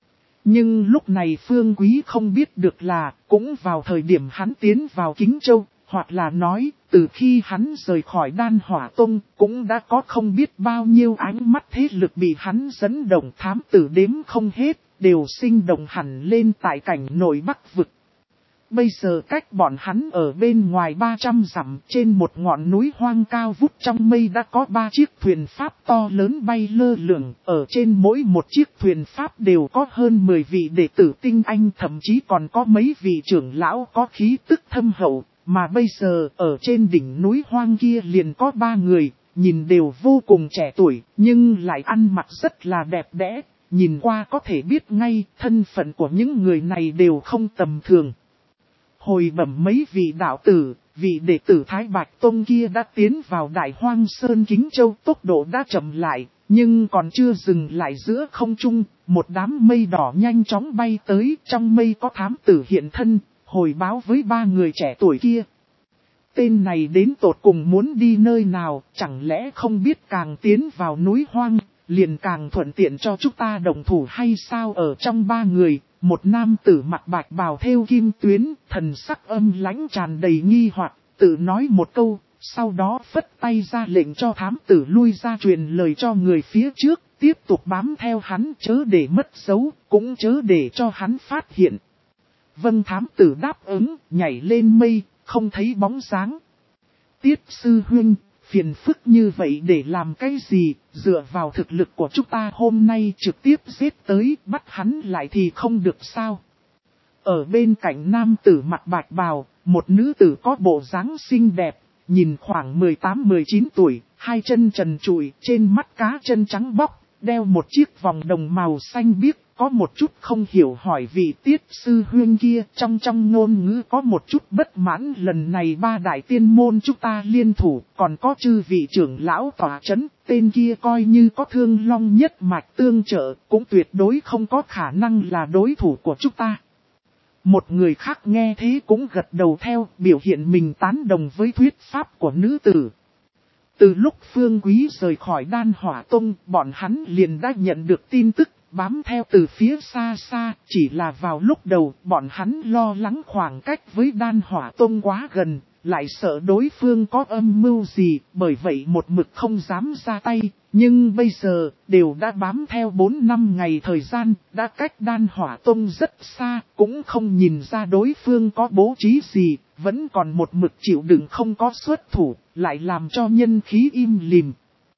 Nhưng lúc này Phương Quý không biết được là, cũng vào thời điểm hắn tiến vào Kính Châu, hoặc là nói, từ khi hắn rời khỏi Đan Hỏa Tông, cũng đã có không biết bao nhiêu ánh mắt thế lực bị hắn dẫn động, thám tử đếm không hết, đều sinh động hẳn lên tại cảnh nội Bắc vực. Bây giờ cách bọn hắn ở bên ngoài ba trăm dặm, trên một ngọn núi hoang cao vút trong mây đã có ba chiếc thuyền pháp to lớn bay lơ lửng, ở trên mỗi một chiếc thuyền pháp đều có hơn mười vị đệ tử tinh anh, thậm chí còn có mấy vị trưởng lão có khí tức thâm hậu, mà bây giờ ở trên đỉnh núi hoang kia liền có ba người, nhìn đều vô cùng trẻ tuổi, nhưng lại ăn mặc rất là đẹp đẽ, nhìn qua có thể biết ngay thân phận của những người này đều không tầm thường. Hồi bẩm mấy vị đạo tử, vị đệ tử Thái Bạch Tông kia đã tiến vào Đại Hoang Sơn Kính Châu, tốc độ đã chậm lại, nhưng còn chưa dừng lại giữa không trung, một đám mây đỏ nhanh chóng bay tới, trong mây có thám tử hiện thân, hồi báo với ba người trẻ tuổi kia. Tên này đến tột cùng muốn đi nơi nào, chẳng lẽ không biết càng tiến vào núi hoang, liền càng thuận tiện cho chúng ta đồng thủ hay sao? Ở trong ba người, một nam tử mặc bạch bào thêu kim tuyến, thần sắc âm lãnh tràn đầy nghi hoặc, tự nói một câu, sau đó phất tay ra lệnh cho thám tử lui ra truyền lời cho người phía trước, tiếp tục bám theo hắn, chớ để mất dấu, cũng chớ để cho hắn phát hiện. Vâng, thám tử đáp ứng, nhảy lên mây, không thấy bóng dáng. Tiết sư huynh, phiền phức như vậy để làm cái gì, dựa vào thực lực của chúng ta hôm nay trực tiếp giết tới, bắt hắn lại thì không được sao. Ở bên cạnh nam tử mặc bạch bào, một nữ tử có bộ dáng xinh đẹp, nhìn khoảng mười tám mười chín tuổi, hai chân trần trụi, trên mắt cá chân trắng bóc, đeo một chiếc vòng đồng màu xanh biếc, có một chút không hiểu hỏi vị Tiết sư huynh kia, trong trong ngôn ngữ có một chút bất mãn. Lần này ba đại tiên môn chúng ta liên thủ, còn có chư vị trưởng lão tỏa chấn, tên kia coi như có Thương Long nhất mạch tương trợ, cũng tuyệt đối không có khả năng là đối thủ của chúng ta. Một người khác nghe thế cũng gật đầu theo, biểu hiện mình tán đồng với thuyết pháp của nữ tử. Từ lúc Phương Quý rời khỏi Đan Hỏa Tông, bọn hắn liền đã nhận được tin tức, bám theo từ phía xa xa, chỉ là vào lúc đầu, bọn hắn lo lắng khoảng cách với Đan Hỏa Tông quá gần, lại sợ đối phương có âm mưu gì, bởi vậy một mực không dám ra tay, nhưng bây giờ, đều đã bám theo bốn năm ngày thời gian, đã cách Đan Hỏa Tông rất xa, cũng không nhìn ra đối phương có bố trí gì, vẫn còn một mực chịu đựng không có xuất thủ, lại làm cho nhân khí im lìm.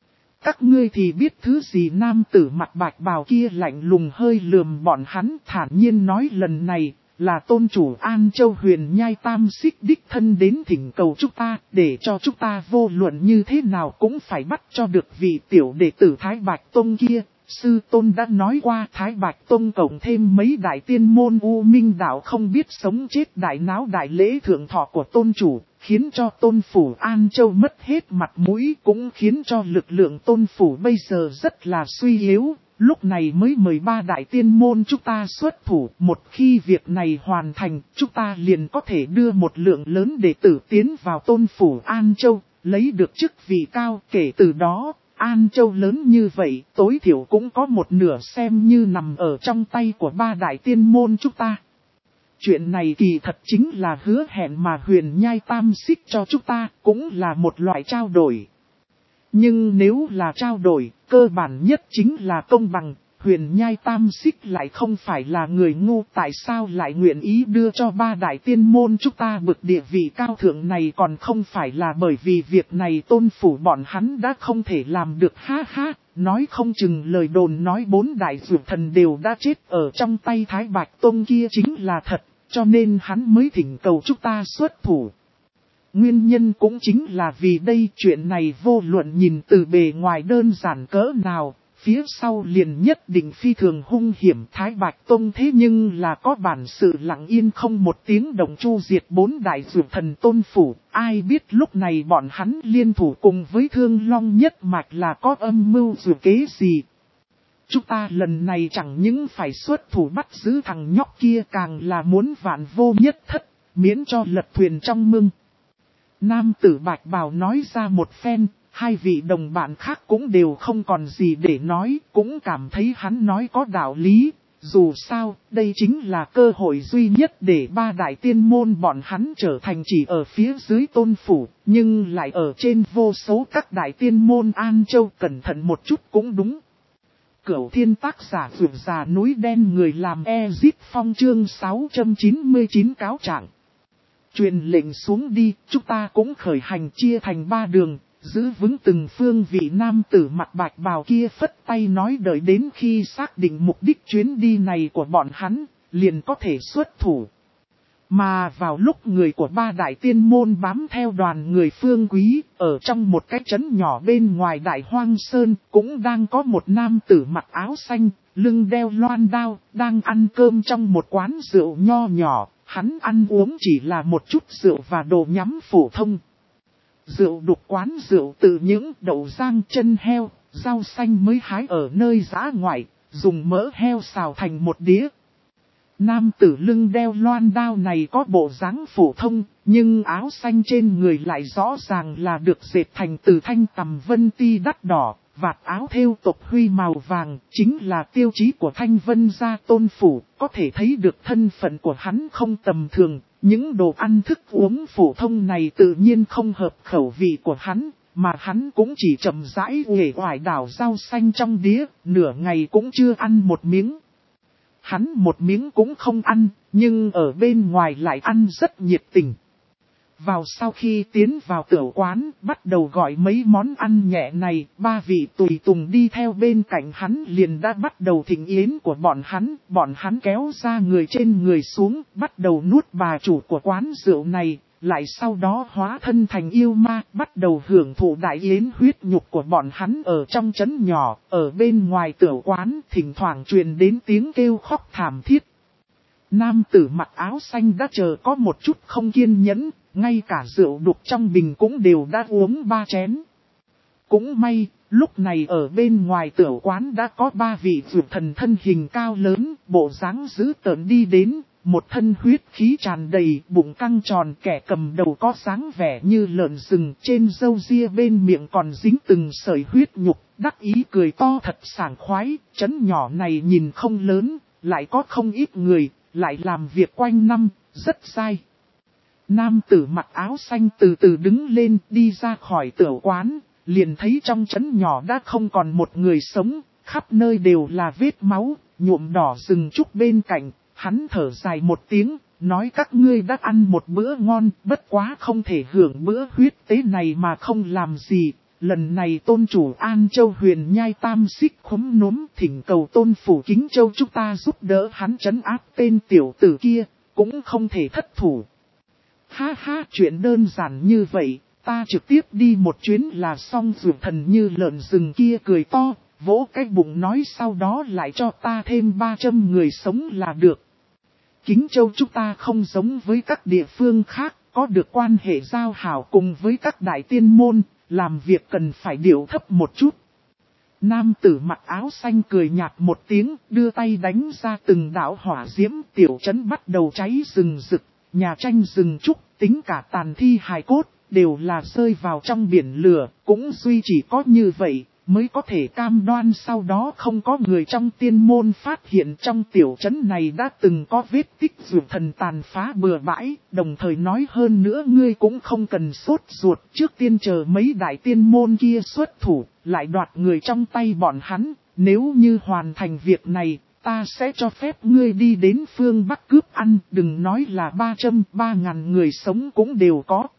Các ngươi thì biết thứ gì? Nam tử mặt bạch bào kia lạnh lùng hơi lườm bọn hắn, thản nhiên nói lần này là tôn chủ An Châu Huyền Nhai Tam Xích đích thân đến thỉnh cầu chúng ta, để cho chúng ta vô luận như thế nào cũng phải bắt cho được vị tiểu đệ tử Thái Bạch Tông kia. Sư tôn đã nói qua Thái Bạch Tông cộng thêm mấy đại tiên môn U Minh Đạo không biết sống chết đại náo đại lễ thượng thọ của tôn chủ, khiến cho tôn phủ An Châu mất hết mặt mũi, cũng khiến cho lực lượng tôn phủ bây giờ rất là suy yếu. Lúc này mới mời ba đại tiên môn chúng ta xuất thủ, một khi việc này hoàn thành, chúng ta liền có thể đưa một lượng lớn đệ tử tiến vào tôn phủ An Châu, lấy được chức vị cao. Kể từ đó, An Châu lớn như vậy, tối thiểu cũng có một nửa xem như nằm ở trong tay của ba đại tiên môn chúng ta. Chuyện này kỳ thật chính là hứa hẹn mà Huyền Nhai Tam Xích cho chúng ta, cũng là một loại trao đổi. Nhưng nếu là trao đổi, cơ bản nhất chính là công bằng. Huyền Nhai Tam Xích lại không phải là người ngu, tại sao lại nguyện ý đưa cho ba đại tiên môn chúng ta bực địa vị cao thượng này, còn không phải là bởi vì việc này tôn phủ bọn hắn đã không thể làm được. Ha ha, nói không chừng lời đồn nói bốn đại dược thần đều đã chết ở trong tay Thái Bạch Tông kia chính là thật, cho nên hắn mới thỉnh cầu chúng ta xuất thủ. Nguyên nhân cũng chính là vì đây, chuyện này vô luận nhìn từ bề ngoài đơn giản cỡ nào, phía sau liền nhất định phi thường hung hiểm. Thái Bạch Tông thế nhưng là có bản sự lặng yên không một tiếng động chu diệt bốn đại dược thần tôn phủ, ai biết lúc này bọn hắn liên thủ cùng với Thương Long nhất mạch là có âm mưu dược kế gì. Chúng ta lần này chẳng những phải xuất thủ bắt giữ thằng nhóc kia, càng là muốn vạn vô nhất thất. miễn cho lật thuyền trong mương. Nam tử bạch bào nói ra một phen, hai vị đồng bạn khác cũng đều không còn gì để nói, cũng cảm thấy hắn nói có đạo lý. Dù sao, đây chính là cơ hội duy nhất để ba đại tiên môn bọn hắn trở thành chỉ ở phía dưới tôn phủ, nhưng lại ở trên vô số các đại tiên môn An Châu. Cẩn thận một chút cũng đúng. Cửu thiên tác giả vượt già núi đen người làm Ezit Phong chương sáu trăm chín mươi chín cáo trạng. Truyền lệnh xuống đi, chúng ta cũng khởi hành chia thành ba đường, giữ vững từng phương vị. Nam tử mặt bạch bào kia phất tay nói đợi đến khi xác định mục đích chuyến đi này của bọn hắn, liền có thể xuất thủ. Mà vào lúc người của ba đại tiên môn bám theo đoàn người Phương Quý, ở trong một cái trấn nhỏ bên ngoài Đại Hoang Sơn, cũng đang có một nam tử mặc áo xanh, lưng đeo loan đao, đang ăn cơm trong một quán rượu nho nhỏ. Hắn ăn uống chỉ là một chút rượu và đồ nhắm phổ thông. Rượu đục quán rượu từ những đậu rang chân heo, rau xanh mới hái ở nơi giã ngoại, dùng mỡ heo xào thành một đĩa. Nam tử lưng đeo loan đao này có bộ dáng phổ thông, nhưng áo xanh trên người lại rõ ràng là được dệt thành từ thanh tầm vân ti đắt đỏ, vạt áo thêu tộc huy màu vàng, chính là tiêu chí của Thanh Vân gia tôn phủ, có thể thấy được thân phận của hắn không tầm thường. Những đồ ăn thức uống phổ thông này tự nhiên không hợp khẩu vị của hắn, mà hắn cũng chỉ chậm rãi uể oải đảo rau xanh trong đĩa, nửa ngày cũng chưa ăn một miếng. Hắn một miếng cũng không ăn, nhưng ở bên ngoài lại ăn rất nhiệt tình. Vào sau khi tiến vào tiểu quán, bắt đầu gọi mấy món ăn nhẹ này, ba vị tùy tùng đi theo bên cạnh hắn liền đã bắt đầu thịnh yến của bọn hắn. Bọn hắn kéo ra người trên người xuống, bắt đầu nuốt bà chủ của quán rượu này, lại sau đó hóa thân thành yêu ma, bắt đầu hưởng thụ đại yến huyết nhục của bọn hắn ở trong trấn nhỏ. Ở bên ngoài tiểu quán, thỉnh thoảng truyền đến tiếng kêu khóc thảm thiết. Nam tử mặc áo xanh đã chờ có một chút không kiên nhẫn, ngay cả rượu đục trong bình cũng đều đã uống ba chén. Cũng may, lúc này ở bên ngoài tiểu quán đã có ba vị vượt thần thân hình cao lớn, bộ dáng dữ tợn đi đến, một thân huyết khí tràn đầy, bụng căng tròn, kẻ cầm đầu có dáng vẻ như lợn rừng, trên râu ria bên miệng còn dính từng sợi huyết nhục, đắc ý cười to thật sảng khoái. Trấn nhỏ này nhìn không lớn, lại có không ít người, lại làm việc quanh năm, rất sai. Nam tử mặc áo xanh từ từ đứng lên, đi ra khỏi tiểu quán, liền thấy trong trấn nhỏ đã không còn một người sống, khắp nơi đều là vết máu, nhuộm đỏ rừng trúc bên cạnh. Hắn thở dài một tiếng, nói các ngươi đã ăn một bữa ngon, bất quá không thể hưởng bữa huyết tế này mà không làm gì. Lần này tôn chủ An Châu huyền nhai tam xích khúm núm, thỉnh cầu tôn phủ Kính Châu chúng ta giúp đỡ hắn trấn áp tên tiểu tử kia, cũng không thể thất thủ. Ha ha, chuyện đơn giản như vậy, ta trực tiếp đi một chuyến là xong. Dược thần như lợn rừng kia cười to, vỗ cái bụng nói sau đó lại cho ta thêm ba trăm người sống là được. Kính Châu chúng ta không giống với các địa phương khác, có được quan hệ giao hảo cùng với các đại tiên môn, làm việc cần phải điệu thấp một chút. Nam tử mặc áo xanh cười nhạt một tiếng, đưa tay đánh ra từng đạo hỏa diễm, tiểu trấn bắt đầu cháy rừng rực, nhà tranh rừng trúc, tính cả tàn thi hài cốt, đều là rơi vào trong biển lửa, cũng duy chỉ có như vậy, mới có thể cam đoan sau đó không có người trong tiên môn phát hiện trong tiểu trấn này đã từng có vết tích dược thần tàn phá bừa bãi, đồng thời nói hơn nữa ngươi cũng không cần sốt ruột, trước tiên chờ mấy đại tiên môn kia xuất thủ, lại đoạt người trong tay bọn hắn, nếu như hoàn thành việc này, ta sẽ cho phép ngươi đi đến phương Bắc cướp ăn, đừng nói là ba trăm, ba ngàn người sống cũng đều có.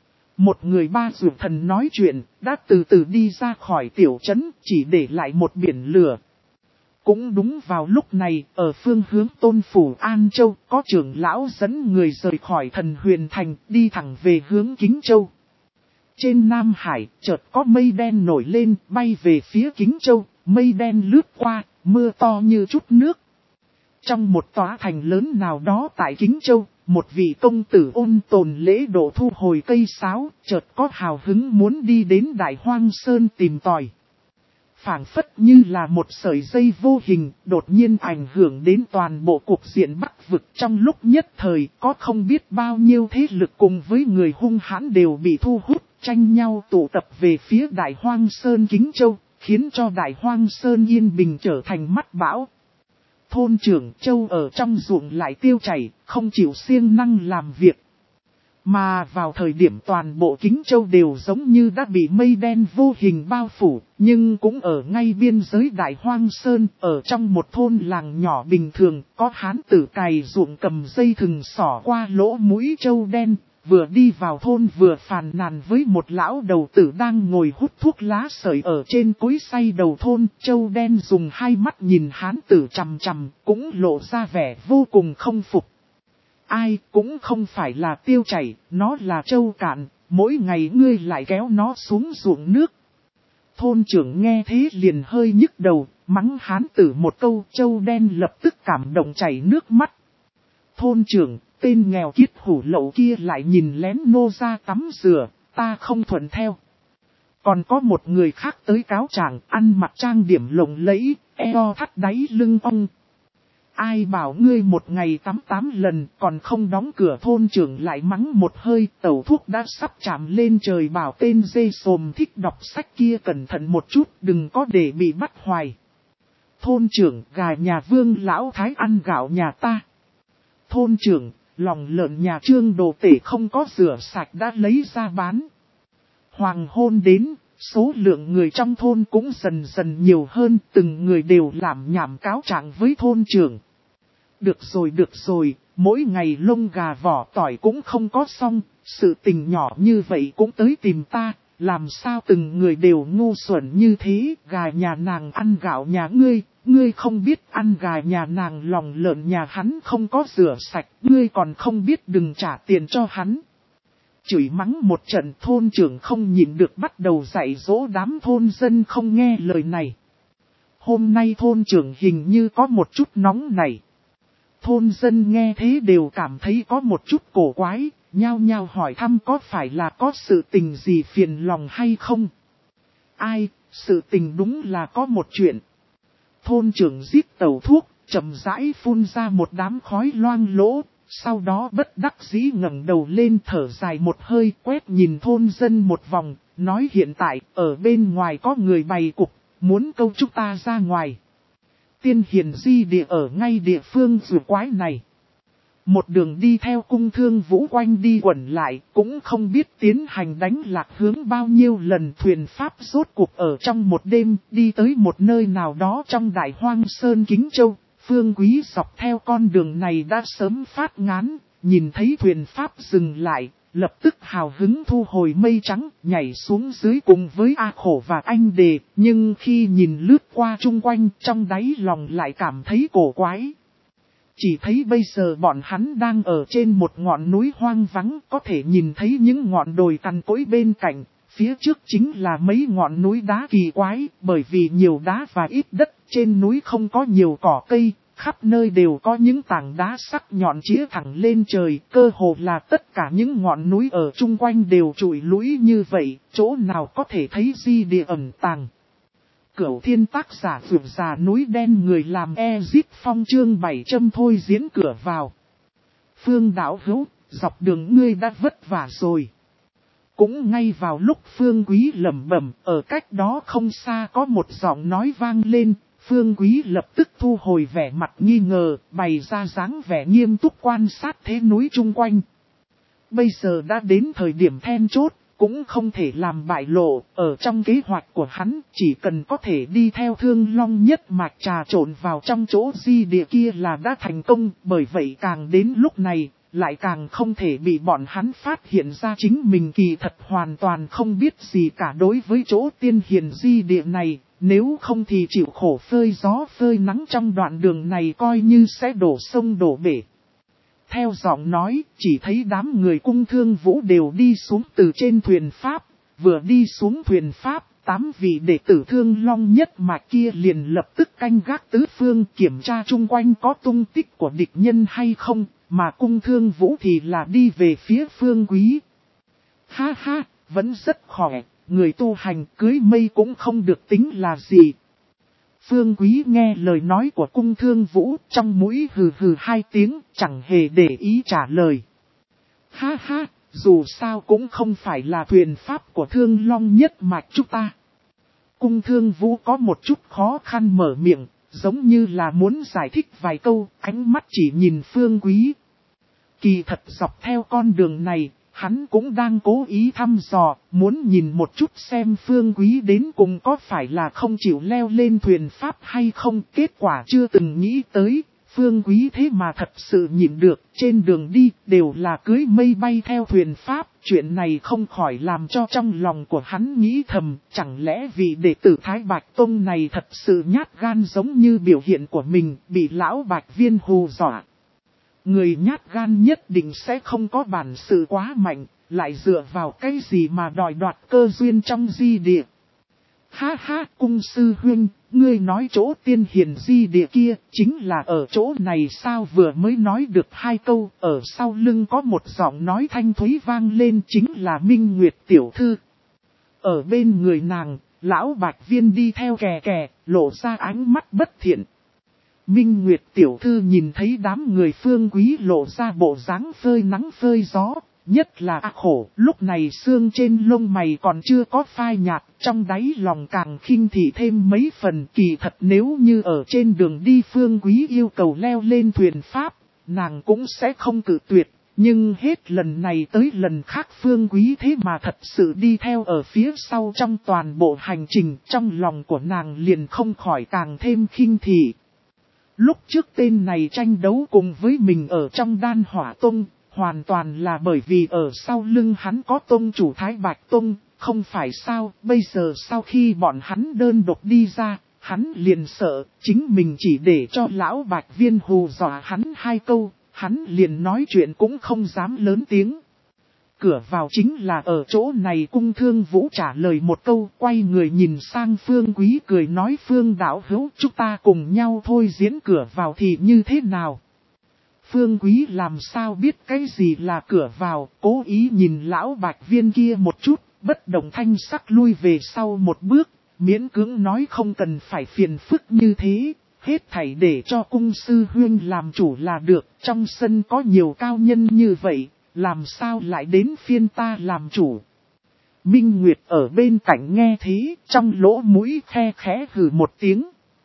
Một người ba dược thần nói chuyện, đã từ từ đi ra khỏi tiểu trấn, chỉ để lại một biển lửa. Cũng đúng vào lúc này, ở phương hướng tôn phủ An Châu, có trưởng lão dẫn người rời khỏi thần huyền thành, đi thẳng về hướng Kính Châu. Trên Nam Hải, chợt có mây đen nổi lên, bay về phía Kính Châu, mây đen lướt qua, mưa to như chút nước. Trong một tòa thành lớn nào đó tại Kính Châu, một vị công tử ôn tồn lễ độ thu hồi cây sáo, chợt có hào hứng muốn đi đến Đại Hoang Sơn tìm tòi. phảng phất như là một sợi dây vô hình, đột nhiên ảnh hưởng đến toàn bộ cục diện Bắc vực. Trong lúc nhất thời, có không biết bao nhiêu thế lực cùng với người hung hãn đều bị thu hút, tranh nhau tụ tập về phía Đại Hoang Sơn Kính Châu, khiến cho Đại Hoang Sơn yên bình trở thành mắt bão. Thôn trưởng Châu ở trong ruộng lại tiêu chảy, không chịu siêng năng làm việc. Mà vào thời điểm toàn bộ Kính Châu đều giống như đã bị mây đen vô hình bao phủ, nhưng cũng ở ngay biên giới Đại Hoang Sơn, ở trong một thôn làng nhỏ bình thường, có hán tử cày ruộng cầm dây thừng xỏ qua lỗ mũi trâu đen, vừa đi vào thôn vừa phàn nàn với một lão đầu tử đang ngồi hút thuốc lá sợi ở trên cối xay đầu thôn. Trâu đen dùng hai mắt nhìn hán tử chằm chằm, cũng lộ ra vẻ vô cùng không phục. Ai cũng không phải là tiêu chảy, nó là trâu cạn, mỗi ngày ngươi lại kéo nó xuống ruộng nước. Thôn trưởng nghe thế liền hơi nhức đầu, mắng hán tử một câu, trâu đen lập tức cảm động chảy nước mắt. Thôn trưởng, tên nghèo kiết hủ lậu kia lại nhìn lén nô ra tắm rửa, ta không thuận theo. Còn có một người khác tới cáo trạng, ăn mặc trang điểm lộng lẫy, eo thắt đáy lưng ong. Ai bảo ngươi một ngày tắm tám lần còn không đóng cửa. Thôn trưởng lại mắng một hơi, tẩu thuốc đã sắp chạm lên trời, bảo tên dê sồm thích đọc sách kia cẩn thận một chút, đừng có để bị bắt hoài. Thôn trưởng, gà nhà Vương lão thái ăn gạo nhà ta. Thôn trưởng, lòng lợn nhà Trương đồ tể không có rửa sạch đã lấy ra bán. Hoàng hôn đến, số lượng người trong thôn cũng dần dần nhiều hơn, từng người đều làm nhảm cáo trạng với thôn trưởng. Được rồi được rồi, mỗi ngày lông gà vỏ tỏi cũng không có xong, sự tình nhỏ như vậy cũng tới tìm ta, làm sao từng người đều ngu xuẩn như thế. Gà nhà nàng ăn gạo nhà ngươi, ngươi không biết ăn gà nhà nàng lòng lợn nhà hắn không có rửa sạch, ngươi còn không biết đừng trả tiền cho hắn. Chửi mắng một trận, thôn trưởng không nhịn được bắt đầu dạy dỗ đám thôn dân không nghe lời này. Hôm nay thôn trưởng hình như có một chút nóng này. Thôn dân nghe thế đều cảm thấy có một chút cổ quái, nhao nhao hỏi thăm có phải là có sự tình gì phiền lòng hay không. Ai, sự tình đúng là có một chuyện. Thôn trưởng rít tẩu thuốc, chậm rãi phun ra một đám khói loang lỗ. Sau đó bất đắc dĩ ngẩng đầu lên thở dài một hơi, quét nhìn thôn dân một vòng, nói hiện tại ở bên ngoài có người bày cục, muốn câu chúng ta ra ngoài. Tiên hiền di địa ở ngay địa phương rùa quái này. Một đường đi theo cung thương vũ quanh đi quẩn lại, cũng không biết tiến hành đánh lạc hướng bao nhiêu lần. Thuyền pháp rốt cuộc ở trong một đêm, đi tới một nơi nào đó trong Đại Hoang Sơn Kính Châu. Phương Quý dọc theo con đường này đã sớm phát ngán, nhìn thấy thuyền pháp dừng lại, lập tức hào hứng thu hồi mây trắng, nhảy xuống dưới cùng với A Khổ và anh Đề, nhưng khi nhìn lướt qua chung quanh, trong đáy lòng lại cảm thấy cổ quái. Chỉ thấy bây giờ bọn hắn đang ở trên một ngọn núi hoang vắng, có thể nhìn thấy những ngọn đồi cằn cỗi bên cạnh, phía trước chính là mấy ngọn núi đá kỳ quái, bởi vì nhiều đá và ít đất, trên núi không có nhiều cỏ cây. Khắp nơi đều có những tảng đá sắc nhọn chĩa thẳng lên trời, cơ hồ là tất cả những ngọn núi ở chung quanh đều trụi lũi như vậy, chỗ nào có thể thấy di địa ẩn tàng. Cửu thiên tác giả vượt già núi đen người làm Ezit Phong chương bảy trăm thôi diễn cửa vào. Phương đạo hữu, dọc đường ngươi đã vất vả rồi. Cũng ngay vào lúc Phương Quý lẩm bẩm, ở cách đó không xa có một giọng nói vang lên. Phương Quý lập tức thu hồi vẻ mặt nghi ngờ, bày ra dáng vẻ nghiêm túc quan sát thế núi chung quanh. Bây giờ đã đến thời điểm then chốt, cũng không thể làm bại lộ, ở trong kế hoạch của hắn, chỉ cần có thể đi theo Thương Long nhất mạch trà trộn vào trong chỗ di địa kia là đã thành công, bởi vậy càng đến lúc này, lại càng không thể bị bọn hắn phát hiện ra chính mình kỳ thật hoàn toàn không biết gì cả đối với chỗ tiên hiền di địa này. Nếu không thì chịu khổ phơi gió phơi nắng trong đoạn đường này coi như sẽ đổ sông đổ bể. Theo giọng nói, chỉ thấy đám người cung thương vũ đều đi xuống từ trên thuyền pháp, vừa đi xuống thuyền pháp, tám vị đệ tử Thương Long nhất mạch kia liền lập tức canh gác tứ phương kiểm tra chung quanh có tung tích của địch nhân hay không, mà cung thương vũ thì là đi về phía Phương Quý. Ha ha, vẫn rất khỏe. người tu hành cưới mây cũng không được tính là gì. Phương Quý nghe lời nói của Cung Thương Vũ, trong mũi hừ hừ hai tiếng, chẳng hề để ý trả lời. Ha ha, dù sao cũng không phải là thuyền pháp của Thương Long nhất mạch chúng ta. Cung Thương Vũ có một chút khó khăn mở miệng, giống như là muốn giải thích vài câu, ánh mắt chỉ nhìn Phương Quý. Kỳ thật dọc theo con đường này, hắn cũng đang cố ý thăm dò, muốn nhìn một chút xem Phương Quý đến cùng có phải là không chịu leo lên thuyền pháp hay không. Kết quả chưa từng nghĩ tới, Phương Quý thế mà thật sự nhịn được, trên đường đi đều là cưới mây bay theo thuyền pháp. Chuyện này không khỏi làm cho trong lòng của hắn nghĩ thầm, chẳng lẽ vị đệ tử Thái Bạch Tông này thật sự nhát gan giống như biểu hiện của mình, bị lão Bạch Viên hù dọa. Người nhát gan nhất định sẽ không có bản sự quá mạnh, lại dựa vào cái gì mà đòi đoạt cơ duyên trong di địa. Ha ha, Cung sư huynh, ngươi nói chỗ tiên hiền di địa kia, chính là ở chỗ này sao? Vừa mới nói được hai câu, ở sau lưng có một giọng nói thanh thúy vang lên, chính là Minh Nguyệt tiểu thư. Ở bên người nàng, lão Bạch Viên đi theo kè kè, lộ ra ánh mắt bất thiện. Minh Nguyệt tiểu thư nhìn thấy đám người Phương Quý lộ ra bộ dáng phơi nắng phơi gió, nhất là ác khổ, lúc này xương trên lông mày còn chưa có phai nhạt, trong đáy lòng càng khinh thị thêm mấy phần. Kỳ thật nếu như ở trên đường đi Phương Quý yêu cầu leo lên thuyền pháp, nàng cũng sẽ không cự tuyệt, nhưng hết lần này tới lần khác Phương Quý thế mà thật sự đi theo ở phía sau trong toàn bộ hành trình, trong lòng của nàng liền không khỏi càng thêm khinh thị. Lúc trước tên này tranh đấu cùng với mình ở trong Đan Hỏa Tông, hoàn toàn là bởi vì ở sau lưng hắn có tông chủ Thái Bạch Tông, không phải sao? Bây giờ sau khi bọn hắn đơn độc đi ra, hắn liền sợ, chính mình chỉ để cho lão Bạch Viên hù dọa hắn hai câu, hắn liền nói chuyện cũng không dám lớn tiếng. Cửa vào chính là ở chỗ này. Cung Thương Vũ trả lời một câu, quay người nhìn sang Phương Quý cười nói: Phương đạo hữu, chúng ta cùng nhau thôi diễn cửa vào thì như thế nào? Phương Quý làm sao biết cái gì là cửa vào, cố ý nhìn lão Bạch Viên kia một chút, bất động thanh sắc lui về sau một bước, miễn cưỡng nói không cần phải phiền phức như thế, hết thảy để cho Cung sư huynh làm chủ là được, trong sân có nhiều cao nhân như vậy. Làm sao lại đến phiên ta làm chủ? Minh Nguyệt ở bên cạnh nghe thế, trong lỗ mũi khe khẽ hừ một tiếng.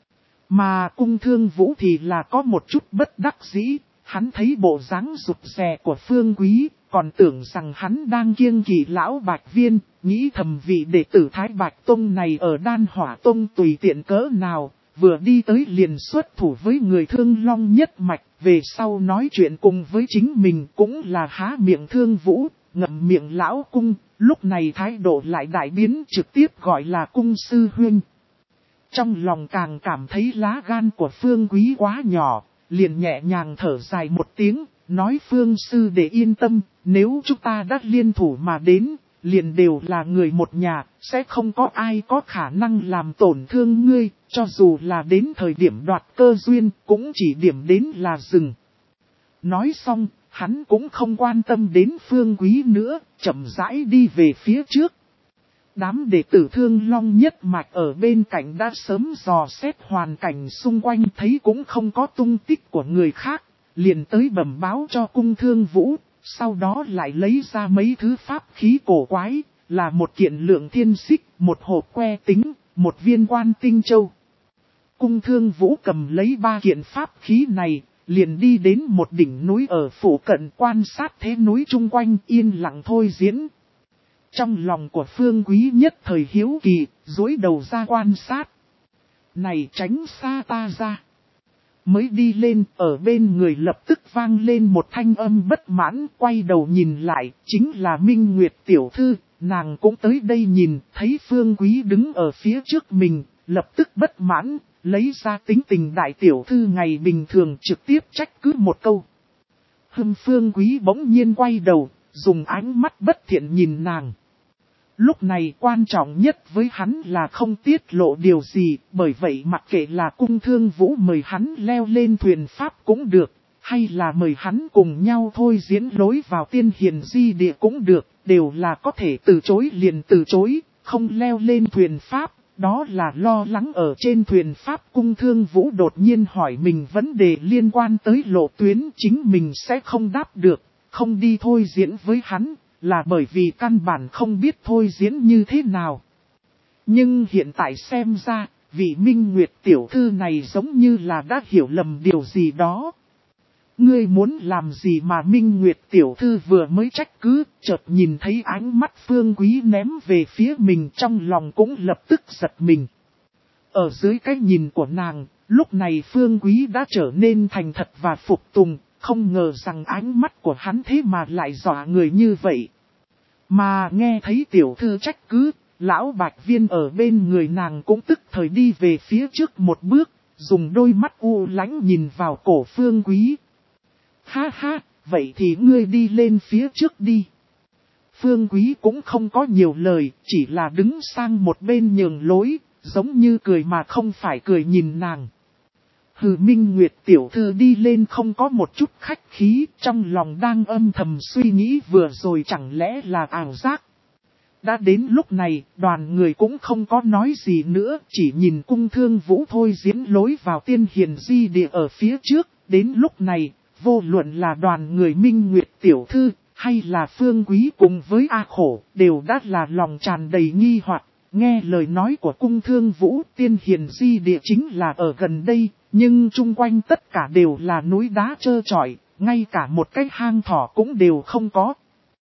Mà Cung Thương Vũ thì là có một chút bất đắc dĩ, hắn thấy bộ dáng rụt rè của Phương Quý, còn tưởng rằng hắn đang kiêng kỵ lão Bạch Viên, nghĩ thầm vị đệ tử Thái Bạch Tông này ở Đan Hỏa Tông tùy tiện cỡ nào, vừa đi tới liền xuất thủ với người Thương Long nhất mạch, về sau nói chuyện cùng với chính mình cũng là há miệng Thương Vũ, ngậm miệng lão Cung, lúc này thái độ lại đại biến, trực tiếp gọi là Cung sư huynh. Trong lòng càng cảm thấy lá gan của Phương Quý quá nhỏ, liền nhẹ nhàng thở dài một tiếng, nói: Phương sư để yên tâm, nếu chúng ta đã liên thủ mà đến, liền đều là người một nhà, sẽ không có ai có khả năng làm tổn thương ngươi, cho dù là đến thời điểm đoạt cơ duyên, cũng chỉ điểm đến là dừng. Nói xong, hắn cũng không quan tâm đến Phương Quý nữa, chậm rãi đi về phía trước. Đám đệ tử Thương Long nhất mạch ở bên cạnh đã sớm dò xét hoàn cảnh xung quanh, thấy cũng không có tung tích của người khác, liền tới bẩm báo cho Cung Thương Vũ. Sau đó lại lấy ra mấy thứ pháp khí cổ quái, là một kiện lượng thiên xích, một hộp que tính, một viên quan tinh châu. Cung Thương Vũ cầm lấy ba kiện pháp khí này, liền đi đến một đỉnh núi ở phủ cận quan sát thế núi chung quanh, yên lặng thôi diễn. Trong lòng của Phương Quý nhất thời hiếu kỳ, duỗi đầu ra quan sát. Này, tránh xa ta ra. Mới đi lên, ở bên người lập tức vang lên một thanh âm bất mãn, quay đầu nhìn lại, chính là Minh Nguyệt tiểu thư, nàng cũng tới đây nhìn, thấy Phương Quý đứng ở phía trước mình, lập tức bất mãn, lấy ra tính tình đại tiểu thư ngày bình thường trực tiếp trách cứ một câu. Hâm Phương Quý bỗng nhiên quay đầu, dùng ánh mắt bất thiện nhìn nàng. Lúc này quan trọng nhất với hắn là không tiết lộ điều gì, bởi vậy mặc kệ là Cung Thương Vũ mời hắn leo lên thuyền pháp cũng được, hay là mời hắn cùng nhau thôi diễn lối vào tiên hiền di địa cũng được, đều là có thể từ chối liền từ chối, không leo lên thuyền Pháp, đó là lo lắng ở trên thuyền Pháp. Cung Thương Vũ đột nhiên hỏi mình vấn đề liên quan tới lộ tuyến chính mình sẽ không đáp được, không đi thôi diễn với hắn, là bởi vì căn bản không biết thôi diễn như thế nào. Nhưng hiện tại xem ra, vị Minh Nguyệt tiểu thư này giống như là đã hiểu lầm điều gì đó. Ngươi muốn làm gì mà Minh Nguyệt tiểu thư vừa mới trách cứ, chợt nhìn thấy ánh mắt Phương Quý ném về phía mình, trong lòng cũng lập tức giật mình. Ở dưới cái nhìn của nàng, lúc này Phương Quý đã trở nên thành thật và phục tùng, không ngờ rằng ánh mắt của hắn thế mà lại dọa người như vậy. Mà nghe thấy tiểu thư trách cứ, lão Bạch Viên ở bên người nàng cũng tức thời đi về phía trước một bước, dùng đôi mắt u lãnh nhìn vào cổ Phương Quý. Ha ha, vậy thì ngươi đi lên phía trước đi. Phương Quý cũng không có nhiều lời, chỉ là đứng sang một bên nhường lối, giống như cười mà không phải cười nhìn nàng. Hừ, Minh Nguyệt tiểu thư đi lên không có một chút khách khí, trong lòng đang âm thầm suy nghĩ vừa rồi chẳng lẽ là ảo giác. Đã đến lúc này, đoàn người cũng không có nói gì nữa, chỉ nhìn Cung Thương Vũ thôi diễn lối vào Tiên Hiền Di Địa ở phía trước. Đến lúc này, vô luận là đoàn người Minh Nguyệt tiểu thư, hay là Phương Quý cùng với A Khổ, đều đã là lòng tràn đầy nghi hoặc. Nghe lời nói của Cung Thương Vũ, Tiên Hiền Di Địa chính là ở gần đây, nhưng chung quanh tất cả đều là núi đá trơ trọi, ngay cả một cái hang thỏ cũng đều không có.